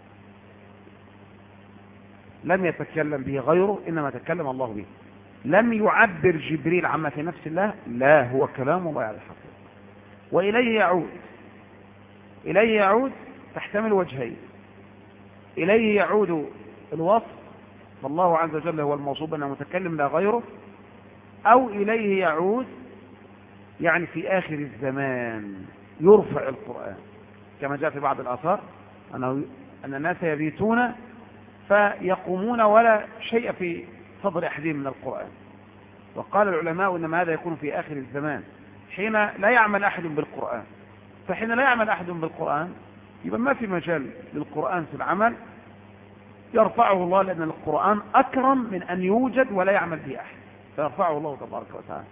S1: لم يتكلم به غيره، إنما تكلم الله به. لم يعبر جبريل عما في نفس الله، لا، هو كلام الله على الحقيقة. وإليه يعود. إليه يعود تحتمل وجهين: إليه يعود الوصف، فالله عز وجل هو الموصوف أنه متكلم لا غيره، أو إليه يعود يعني في آخر الزمان يرفع القرآن، كما جاء في بعض الآثار أنه أن الناس يبيتون فيقومون ولا شيء في صدر أحدهم من القرآن. وقال العلماء إنما هذا يكون في آخر الزمان حين لا يعمل أحد بالقرآن، فحين لا يعمل أحد بالقرآن يبقى ما في مجال للقرآن في العمل، يرفعه الله، لأن القرآن أكرم من أن يوجد ولا يعمل به أحد، فيرفعه الله تبارك وتعالى.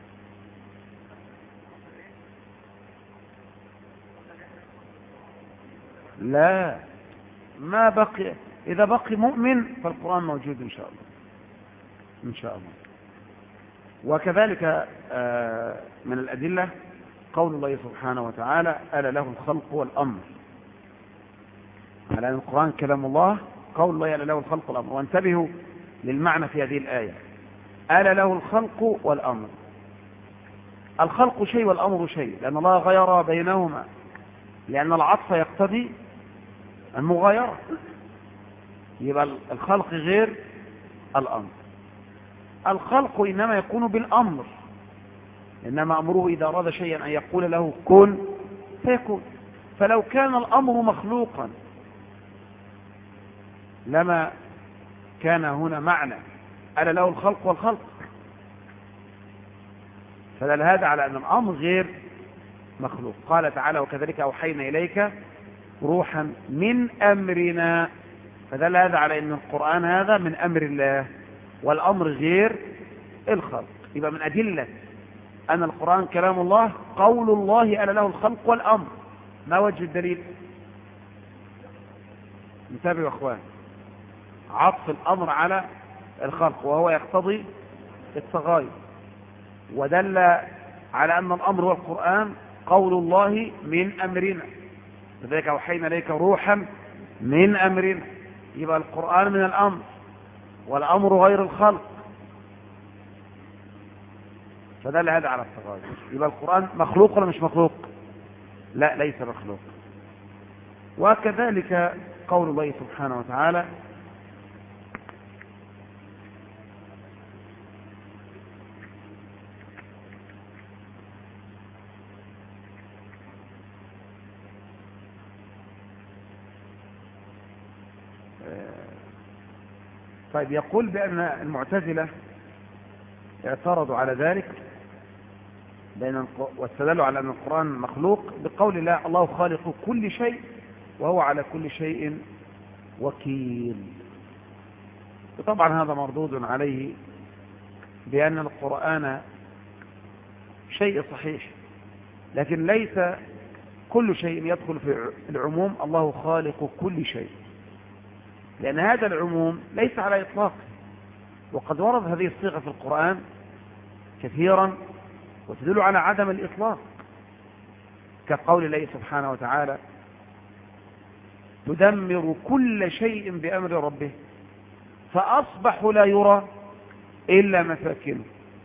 S1: لا، ما بقي، إذا بقي مؤمن فالقرآن موجود إن شاء الله إن شاء الله. وكذلك من الأدلة قول الله سبحانه وتعالى: ألا له الخلق والأمر. على أن القرآن كلام الله، قول الله: ألا له الخلق والأمر. وانتبهوا للمعنى في هذه الآية: ألا له الخلق والأمر. الخلق شيء والأمر شيء، لأن الله غير بينهما، لأن العطف يقتضي المغايرة، يبقى الخلق غير الأمر. الخلق إنما يكون بالأمر، إنما أمره إذا أراد شيئا أن يقول له كن فيكون. فلو كان الأمر مخلوقا لما كان هنا معنى ألا له الخلق والخلق، فدل هذا على أن الأمر غير مخلوق. قال تعالى: وكذلك أوحينا إليك روحا من أمرنا، فدل هذا على أن القرآن هذا من أمر الله، والأمر غير الخلق. يبقى من أدلة أن القرآن كلام الله قول الله: ألا له الخلق والأمر. ما وجه الدليل؟ انتبهوا يا أخوان، عطف الأمر على الخلق وهو يقتضي التغاير، ودل على أن الأمر والقرآن قول الله من أمرنا، لذلك أوحينا إليك روحا من أمرنا. يبقى القرآن من الأمر والأمر غير الخلق، فدل هذا على التغاير. يبقى القرآن مخلوق ولا مش مخلوق؟ لا، ليس مخلوق. وكذلك قول الله سبحانه وتعالى: طيب، يقول بأن المعتزلة اعترضوا على ذلك بأن واستدلوا على أن القرآن مخلوق بقول الله: الله خالق كل شيء وهو على كل شيء وكيل. وطبعا هذا مردود عليه بأن القرآن شيء صحيح، لكن ليس كل شيء يدخل في العموم الله خالق كل شيء، لأن هذا العموم ليس على إطلاق. وقد ورد هذه الصيغة في القرآن كثيرا وتدل على عدم الإطلاق، كقول الله سبحانه وتعالى: تدمر كل شيء بأمر ربه فأصبحوا لا يرى إلا مساكنه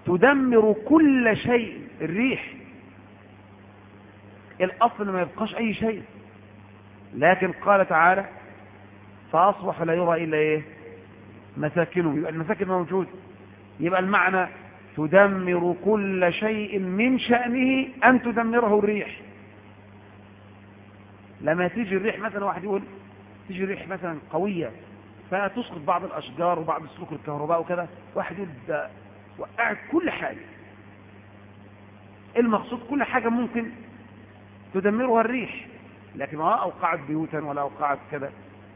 S1: تدمر كل شيء. الريح الأصل ما يبقاش أي شيء، لكن قال تعالى فأصبح لا يرى إلا إيه؟ مساكنه. يبقى المساكن موجود، يبقى المعنى تدمر كل شيء من شأنه أن تدمره الريح. لما تيجي الريح مثلا، واحد يقول تيجي الريح مثلا قوية فتسقط بعض الأشجار وبعض سلوك الكهرباء وكذا، واحد يقول ده وقعت كل حاجة. المقصود كل حاجة ممكن تدمرها الريح، لكن ما أوقعت بيوتا ولا أوقعت كذا.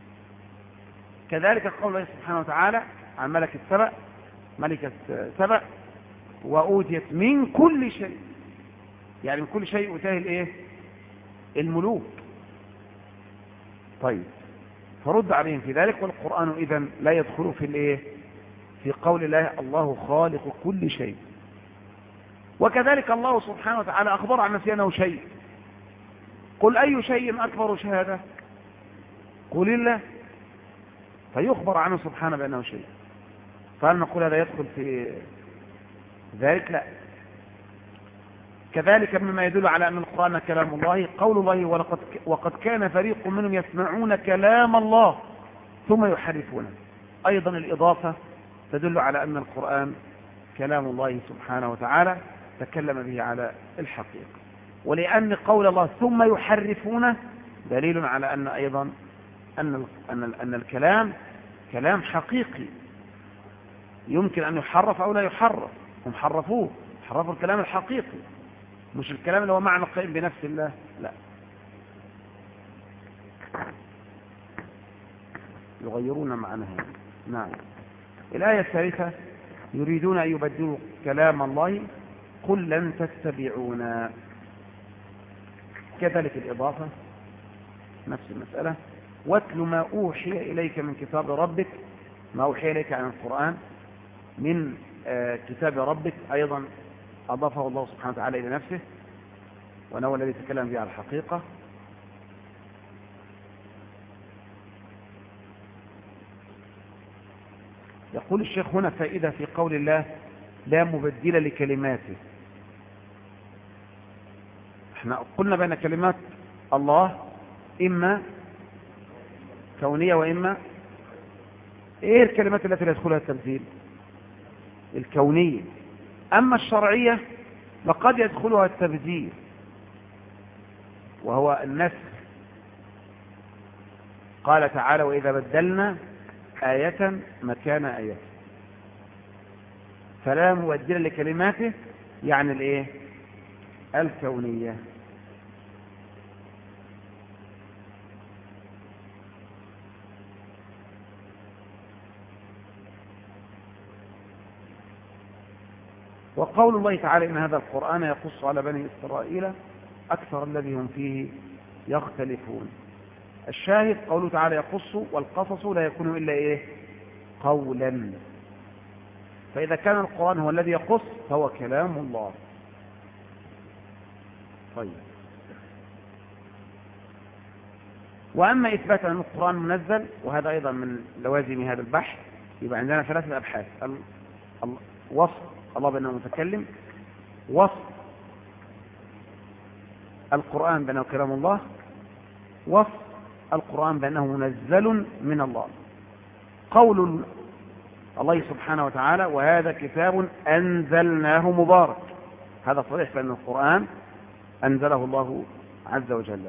S1: كذلك قول الله سبحانه وتعالى عن ملكة سبأ، ملكة سبأ وأوتيت من كل شيء، يعني من كل شيء أوتاه الإيه؟ الملوك. طيب، فرد عليهم في ذلك. والقرآن إذن لا يدخل في الإيه؟ في قول الله الله خالق كل شيء. وكذلك الله سبحانه وتعالى أخبر عن نفسه أنه شيء. قل أي شيء أكبر شهادة؟ قل الله. فيخبر عنه سبحانه بأنه شيء، فهل نقول هذا يدخل في ذلك؟ لا. كذلك مما يدل على أن القرآن كلام الله قول الله ولقد وقد كان فريق منهم يسمعون كلام الله ثم يحرفونه. أيضا الإضافة تدل على أن القرآن كلام الله سبحانه وتعالى تكلم به على الحقيقة. ولأن قول الله ثم يحرفونه دليل على أن أيضا أن أن أن الكلام كلام حقيقي يمكن أن يحرف أو لا يحرف. هم حرفوه، حرفوا الكلام الحقيقي، مش الكلام اللي هو معنى قائم بنفس الله، لا، يغيرون معناها. نعم. الآية الثالثة يريدون أن يبدلوا كلام الله قل لن تتبعونا. كذلك الإضافة نفس المسألة. واتل ما أوحي إليك من كتاب ربك، ما أوحي إليك عن القرآن من آه كتاب ربك، أيضا أضافه الله سبحانه وتعالى إلى نفسه، وأنه الذي تكلم به على الحقيقة. يقول الشيخ هنا فائدة في قول الله لا مبدل لكلماته. احنا قلنا بين كلمات الله إما كونية وإما ايه الكلمات التي لا يدخلها التبديل؟ الكونية. أما الشرعية فقد يدخلها التبديل وهو النسخ. قال تعالى وإذا بدلنا آية مكان آية، فلا مبدل لكلماته يعني الايه؟ الكونية. وقول الله تعالى إن هذا القرآن يقص على بني إسرائيل أكثر الذي هم فيه يختلفون. الشاهد قوله تعالى يقص، والقصص لا يكون إلا إيه؟ قولا. فإذا كان القرآن هو الذي يقص فهو كلام الله. طيب، وأما إثبات أن القرآن منزل، وهذا أيضا من لوازم هذا البحث، يبقى عندنا ثلاثة أبحاث: وصف الله بأنه متكلم، وصف القرآن بأنه كلام الله، وصف القرآن بأنه منزل من الله. قول الله سبحانه وتعالى وهذا كتاب أنزلناه مبارك، هذا صريح بأن القرآن أنزله الله عز وجل.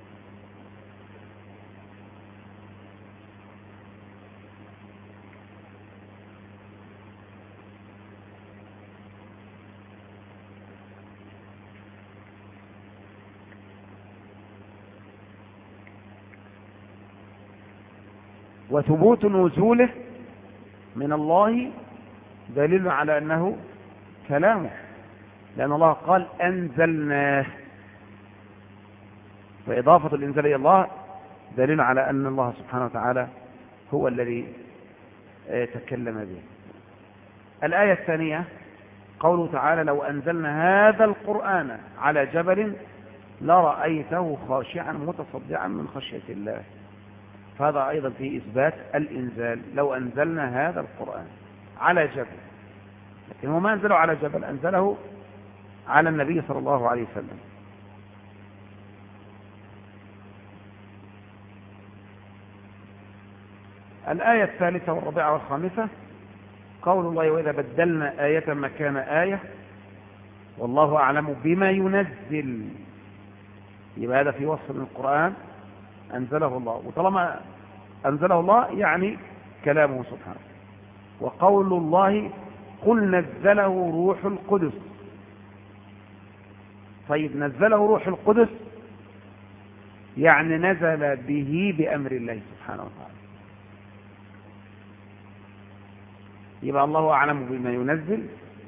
S1: وثبوت نزوله من الله دليل على أنه كلامه، لأن الله قال أنزلناه، فإضافة الإنزال إلى الله دليل على أن الله سبحانه وتعالى هو الذي تكلم به. الآية الثانية قوله تعالى لو أنزلنا هذا القرآن على جبل لرأيته خاشعا متصدعا من خشية الله، فهذا أيضا فيه إثبات الإنزال. لو أنزلنا هذا القرآن على جبل لكن هو ما أنزله على جبل، أنزله على النبي صلى الله عليه وسلم. الآية الثالثة والرابعة والخامسة قول الله: وإذا بدلنا آية مكان آية والله أعلم بما ينزل. يبقى هذا في وصف من القرآن أنزله الله، وطالما أنزله الله يعني كلامه سبحانه. وقول الله: قل نزله روح القدس. طيب نزله روح القدس يعني نزل به بأمر الله سبحانه وتعالى. يبقى الله أعلم بما ينزل،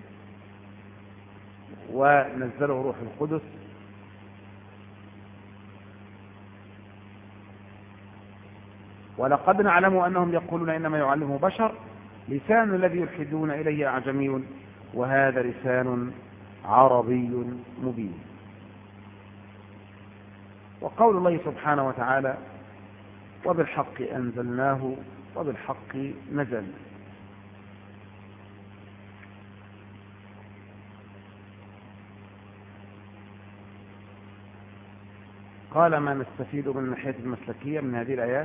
S1: ونزله روح القدس. ولقد نعلم أنهم يقولون إنما يعلمه بشر، لسان الذي يلحدون إليه أعجمي وهذا لسان عربي مبين. وقول الله سبحانه وتعالى: وبالحق أنزلناه وبالحق نزل. قال: ما نستفيد من الناحية المسلكية من هذه الآيات؟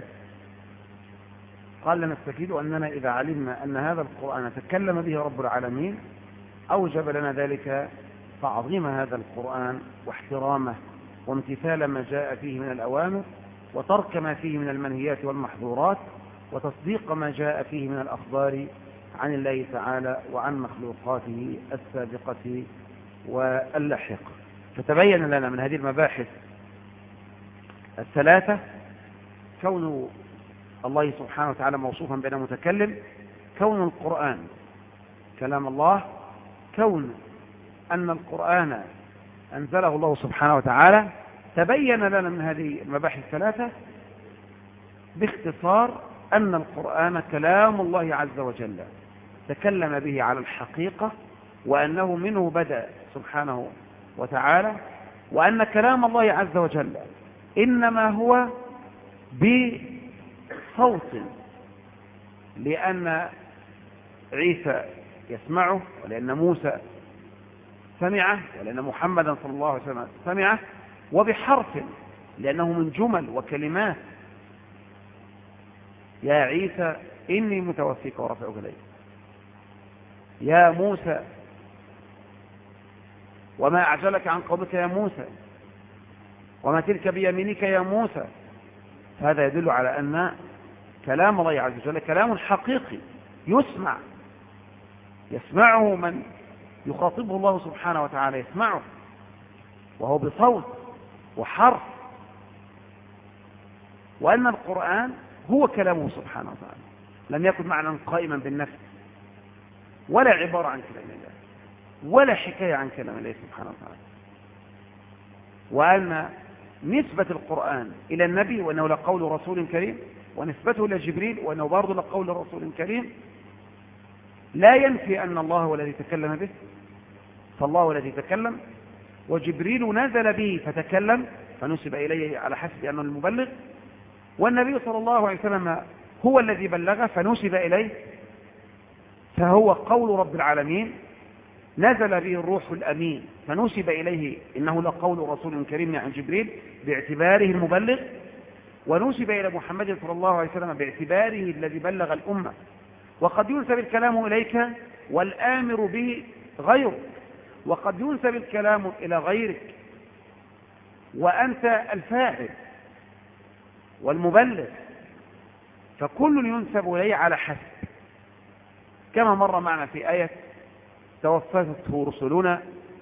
S1: قال: نستفيد أننا إذا علمنا أن هذا القرآن تكلم به رب العالمين أوجب لنا ذلك تعظيم هذا القرآن واحترامه وامتثال ما جاء فيه من الأوامر وترك ما فيه من المنهيات والمحظورات وتصديق ما جاء فيه من الأخبار عن الله تعالى وعن مخلوقاته السابقة واللاحقة. فتبين لنا من هذه المباحث الثلاثة كون الله سبحانه وتعالى موصوفا بأنه متكلم، كون القرآن كلام الله، كون أن القرآن أنزله الله سبحانه وتعالى. تبين لنا من هذه المباحث الثلاثة باختصار أن القرآن كلام الله عز وجل تكلم به على الحقيقة، وأنه منه بدأ سبحانه وتعالى، وأن كلام الله عز وجل إنما هو بصوت، لأن عيسى يسمعه، ولأن موسى سمعه، ولأن محمدا صلى الله عليه وسلم سمعه، وبحرف لأنه من جمل وكلمات. يا عيسى إني متوفيك ورافعك إلي، يا موسى وما أعجلك عن قومك يا موسى، وما تلك بيمينك يا موسى. هذا يدل على أن كلام الله عز وجل كلام حقيقي يسمع، يسمعه من يخاطبه الله سبحانه وتعالى، يسمعه وهو بصوت وحرف، وأن القرآن هو كلامه سبحانه وتعالى، لم يكن معنى قائما بالنفس ولا عبارة عن كلام الله ولا حكاية عن كلام الله سبحانه وتعالى. وأن نسبة القرآن إلى النبي وأنه لقول رسول كريم، ونسبته إلى جبريل وأنه برضه لقول رسول كريم، لا ينفي أن الله هو الذي تكلم به، فالله هو الذي تكلم، وجبريل نزل به فتكلم فنسب إليه على حسب أنه المبلغ، والنبي صلى الله عليه وسلم هو الذي بلغ فنسب إليه، فهو قول رب العالمين نزل به الروح الأمين فنسب إليه إنه لقول رسول كريم عن جبريل باعتباره المبلغ، ونسب إلى محمد صلى الله عليه وسلم باعتباره الذي بلغ الأمة. وقد ينسب الكلام إليك والآمر به غيرك، وقد ينسب الكلام إلى غيرك وأنت الفاعل والمبلغ، فكل ينسب إليه على حسب، كما مر معنا في آية توفته رسلنا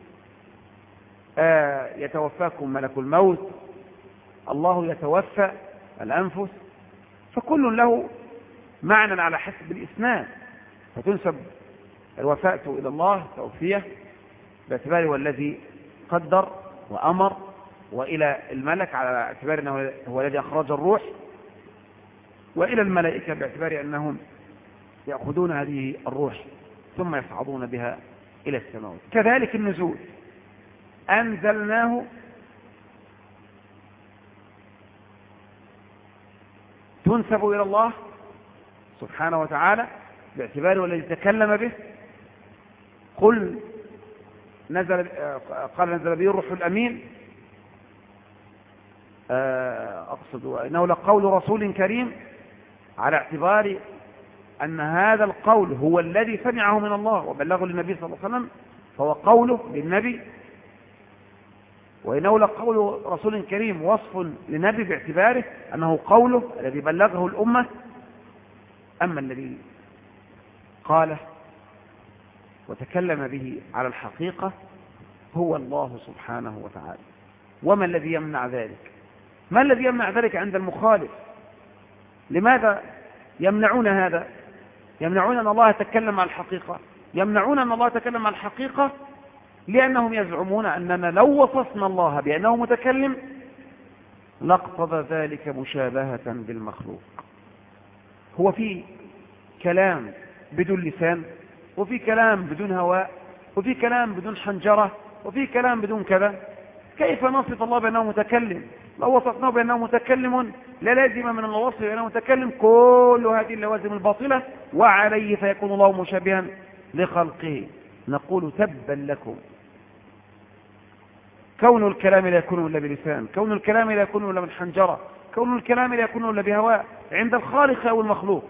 S1: آه يتوفاكم ملك الموت، الله يتوفى الأنفس، فكل له معنى على حسب الإسناد، فتنسب الوفاة إلى الله توفيه باعتباره هو الذي قدر وأمر، وإلى الملك على اعتبار أنه هو الذي أخرج الروح، وإلى الملائكة باعتبار أنهم يأخذون هذه الروح ثم يصعدون بها إلى السماوات. كذلك النزول أنزلناه تنسب إلى الله سبحانه وتعالى باعتباره الذي تكلم به، قل نزل قال نزل به الروح الأمين، أقصد إنه لقول رسول كريم، على اعتبار أن هذا القول هو الذي سمعه من الله وبلغه للنبي صلى الله عليه وسلم، فهو قوله للنبي. وإنه لقول رسول كريم وصف للنبي باعتباره أنه قوله الذي بلغه الأمة. أما الذي قاله وتكلم به على الحقيقة هو الله سبحانه وتعالى. وما الذي يمنع ذلك؟ ما الذي يمنع ذلك عند المخالف؟ لماذا يمنعون هذا؟ يمنعون أن الله يتكلم عن الحقيقة، يمنعون أن الله يتكلم عن الحقيقة لأنهم يزعمون أننا لو وصفنا الله بأنه متكلم لاقتضى ذلك مشابهة بالمخلوق. هو في كلام بدون لسان، وفي كلام بدون هواء، وفي كلام بدون حنجرة، وفي كلام بدون كذا، كيف نصف الله بأنه متكلم؟ لو وصفناه بأنه متكلم لا لازم من الوصف بأنه متكلم كل هذه اللوازم الباطلة، وعليه فيكون الله مشابها لخلقه. نقول تبا لكم، كون الكلام لا يكون إلا بلسان، كون الكلام لا يكون إلا من حنجرة، كون الكلام لا يكون إلا بهواء، عند الخالق أو المخلوق.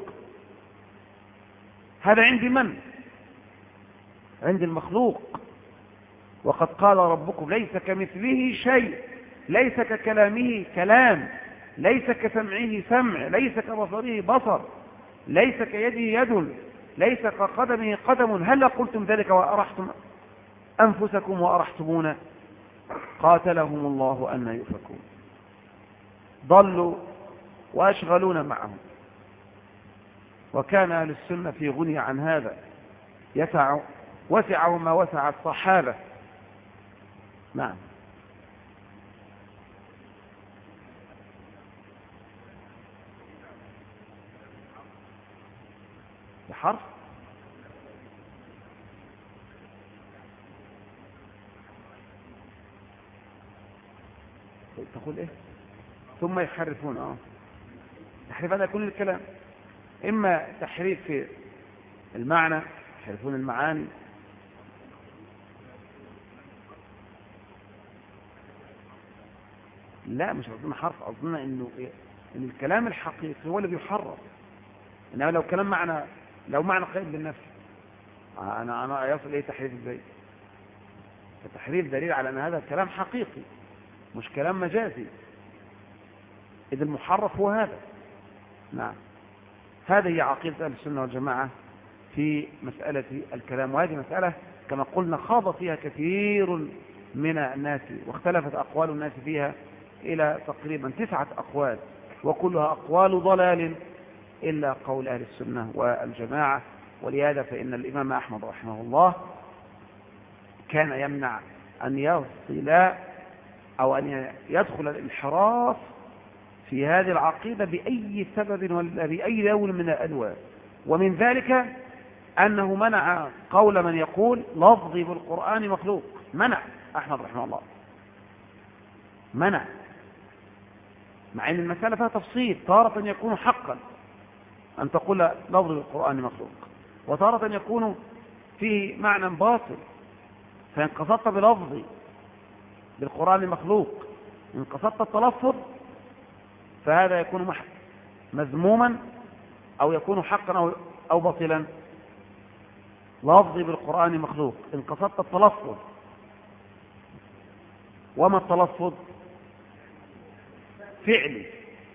S1: هذا عند من؟ عند المخلوق. وقد قال ربكم ليس كمثله شيء، ليس ككلامه كلام، ليس كسمعه سمع، ليس كبصره بصر، ليس كيده يد، ليس كقدمه قدم. هل قلتم ذلك وأرحتم أنفسكم وأرحتمونا؟ قاتلهم الله أن يؤفكون. ضلوا وأشغلون معهم. وكان أهل السنة في غني عن هذا، يسع وسعه ما وسع الصحابة. نعم. بحرف تقول ايه؟ ثم يحرفون. اه تحريف هذا يكون الكلام، اما تحريف في المعنى، يحرفون المعاني. لا مش قصدنا حرف، قصدنا انه إيه؟ ان الكلام الحقيقي هو اللي بيحرف. انما لو كلام معنى، لو معنى قيد بالنفس، انا انا يصل ايه تحريف ازاي؟ التحريف دليل على ان هذا كلام حقيقي مش كلام مجازي، اذ المحرف هو هذا. نعم. هذه هي عقيدة أهل السنة والجماعة في مسألة الكلام، وهذه مسألة كما قلنا خاض فيها كثير من الناس، واختلفت أقوال الناس فيها إلى تقريبا تسعة أقوال، وكلها أقوال ضلال إلا قول أهل السنة والجماعة. ولهذا فإن الإمام أحمد رحمه الله كان يمنع أن يصل أو أن يدخل الانحراف في هذه العقيدة بأي سبب ولا بأي لون من الألوان. ومن ذلك أنه منع قول من يقول لفظي بالقرآن مخلوق، منع أحمد رحمه الله، منع، مع أن المسألة فيها تفصيل. تارة يكون حقا أن تقول لفظي بالقرآن مخلوق، وتارة يكون فيه معنى باطل، فإن قصدت بلفظي بالقرآن مخلوق إن قصدت التلفظ فهذا يكون مذموما أو يكون حقا أو, أو باطلا. لفظي بالقرآن مخلوق إن قصدت التلفظ. وما التلفظ؟ فعلي،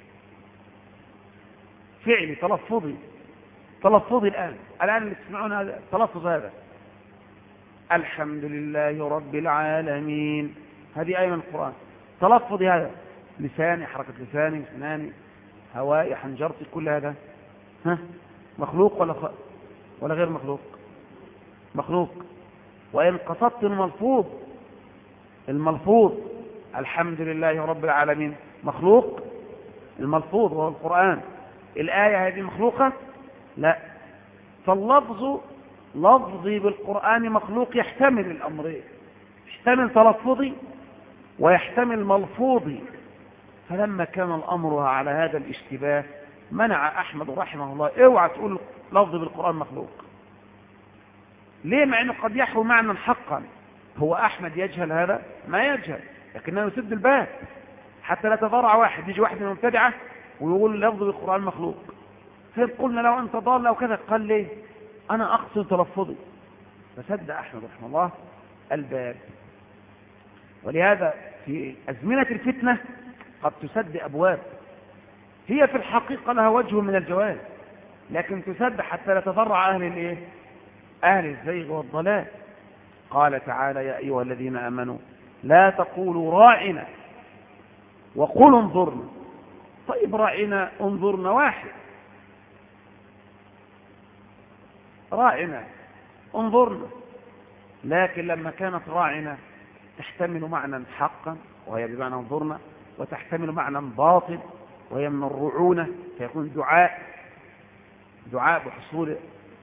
S1: فعلي تلفظي، تلفظي الآن الآن اللي تسمعون هذا التلفظ، هذا الحمد لله رب العالمين، هذه آية من القرآن. تلفظي هذا، لساني، حركة لساني، سناني، هوائي، حنجرتي، كل هذا ها مخلوق ولا خ... ولا غير مخلوق؟ مخلوق. وإن قصدت الملفوظ، الملفوظ الحمد لله رب العالمين مخلوق، الملفوظ وهو القرآن. الآية هذه مخلوقة؟ لا. فاللفظ لفظي بالقرآن مخلوق يحتمل الأمرين، يحتمل تلفظي ويحتمل ملفوظي. فلما كان الأمر على هذا الاشتباه منع أحمد رحمه الله، اوعى تقول لفظ بالقرآن مخلوق، ليه؟ مع أنه قد يحوي معنى حقا. هو أحمد يجهل هذا؟ ما يجهل، لكنه يسد الباب حتى لا تضرع واحد، يجي واحد من المبتدعة ويقول لفظ بالقرآن مخلوق، فقلنا لو أنت ضال أو كذا، قال ليه؟ أنا أقصد تلفظي. فسد أحمد رحمه الله الباب. ولهذا في أزمنة الفتنة قد تسد أبواب هي في الحقيقة لها وجه من الجواز، لكن تسد حتى لا تضرع أهل الإيه؟ أهل الزيغ والضلال. قال تعالى: يا أيها الذين آمنوا لا تقولوا راعنا وقولوا انظرنا. طيب راعنا انظرنا واحد، راعنا انظرنا، لكن لما كانت راعنا تحتمل معنى حقا وهي بمعنى انظرنا، وتحتمل معنى باطل وهي من الرعونة، فيكون دعاء دعاء بحصول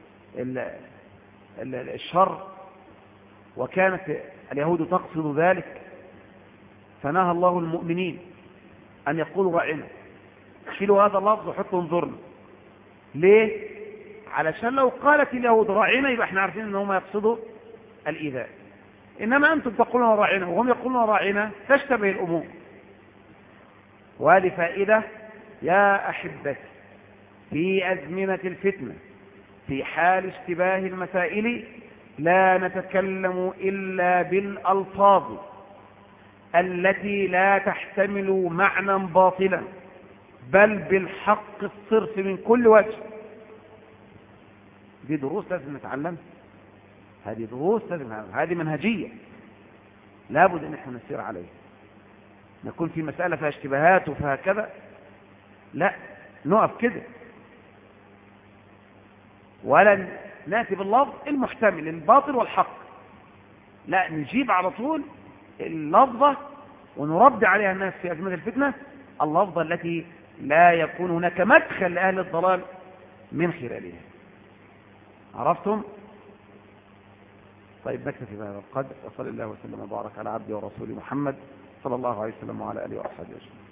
S1: الشر، وكانت اليهود تقصد ذلك، فنهى الله المؤمنين أن يقولوا راعنا. شيلوا هذا اللفظ وحطوا انظرنا. ليه؟ علشان لو قالت اليهود راعنا يبقى احنا عارفين انهم يقصدوا الإيذاء، إنما أنتم تقولون راعنا وهم يقولون راعنا، تشتبه الأمور. وهذه فائدة يا أحبتي في أزمنة الفتنة، في حال اشتباه المسائل لا نتكلم إلا بالألفاظ التي لا تحتمل معنى باطلا، بل بالحق الصرف من كل وجه. دي دروس لازم نتعلمها، هذه دروس لازم نتعلمها، هذه منهجية لابد أن احنا نسير عليها. نكون في مسألة فيها اشتباهات وفيها كذا، لا نقف كده، ولا نأتي باللفظ المحتمل الباطل والحق، لا نجيب على طول اللفظة ونرد عليها الناس في أزمة الفتنة، اللفظة التي لا يكون هناك مدخل لأهل الضلال من خلالها. عرفتم؟ طيب نكتفي بهذا القدر، وصلى الله وسلم وبارك على عبده ورسوله محمد صلى الله عليه وسلم وعلى آله وأصحابه أجمعين.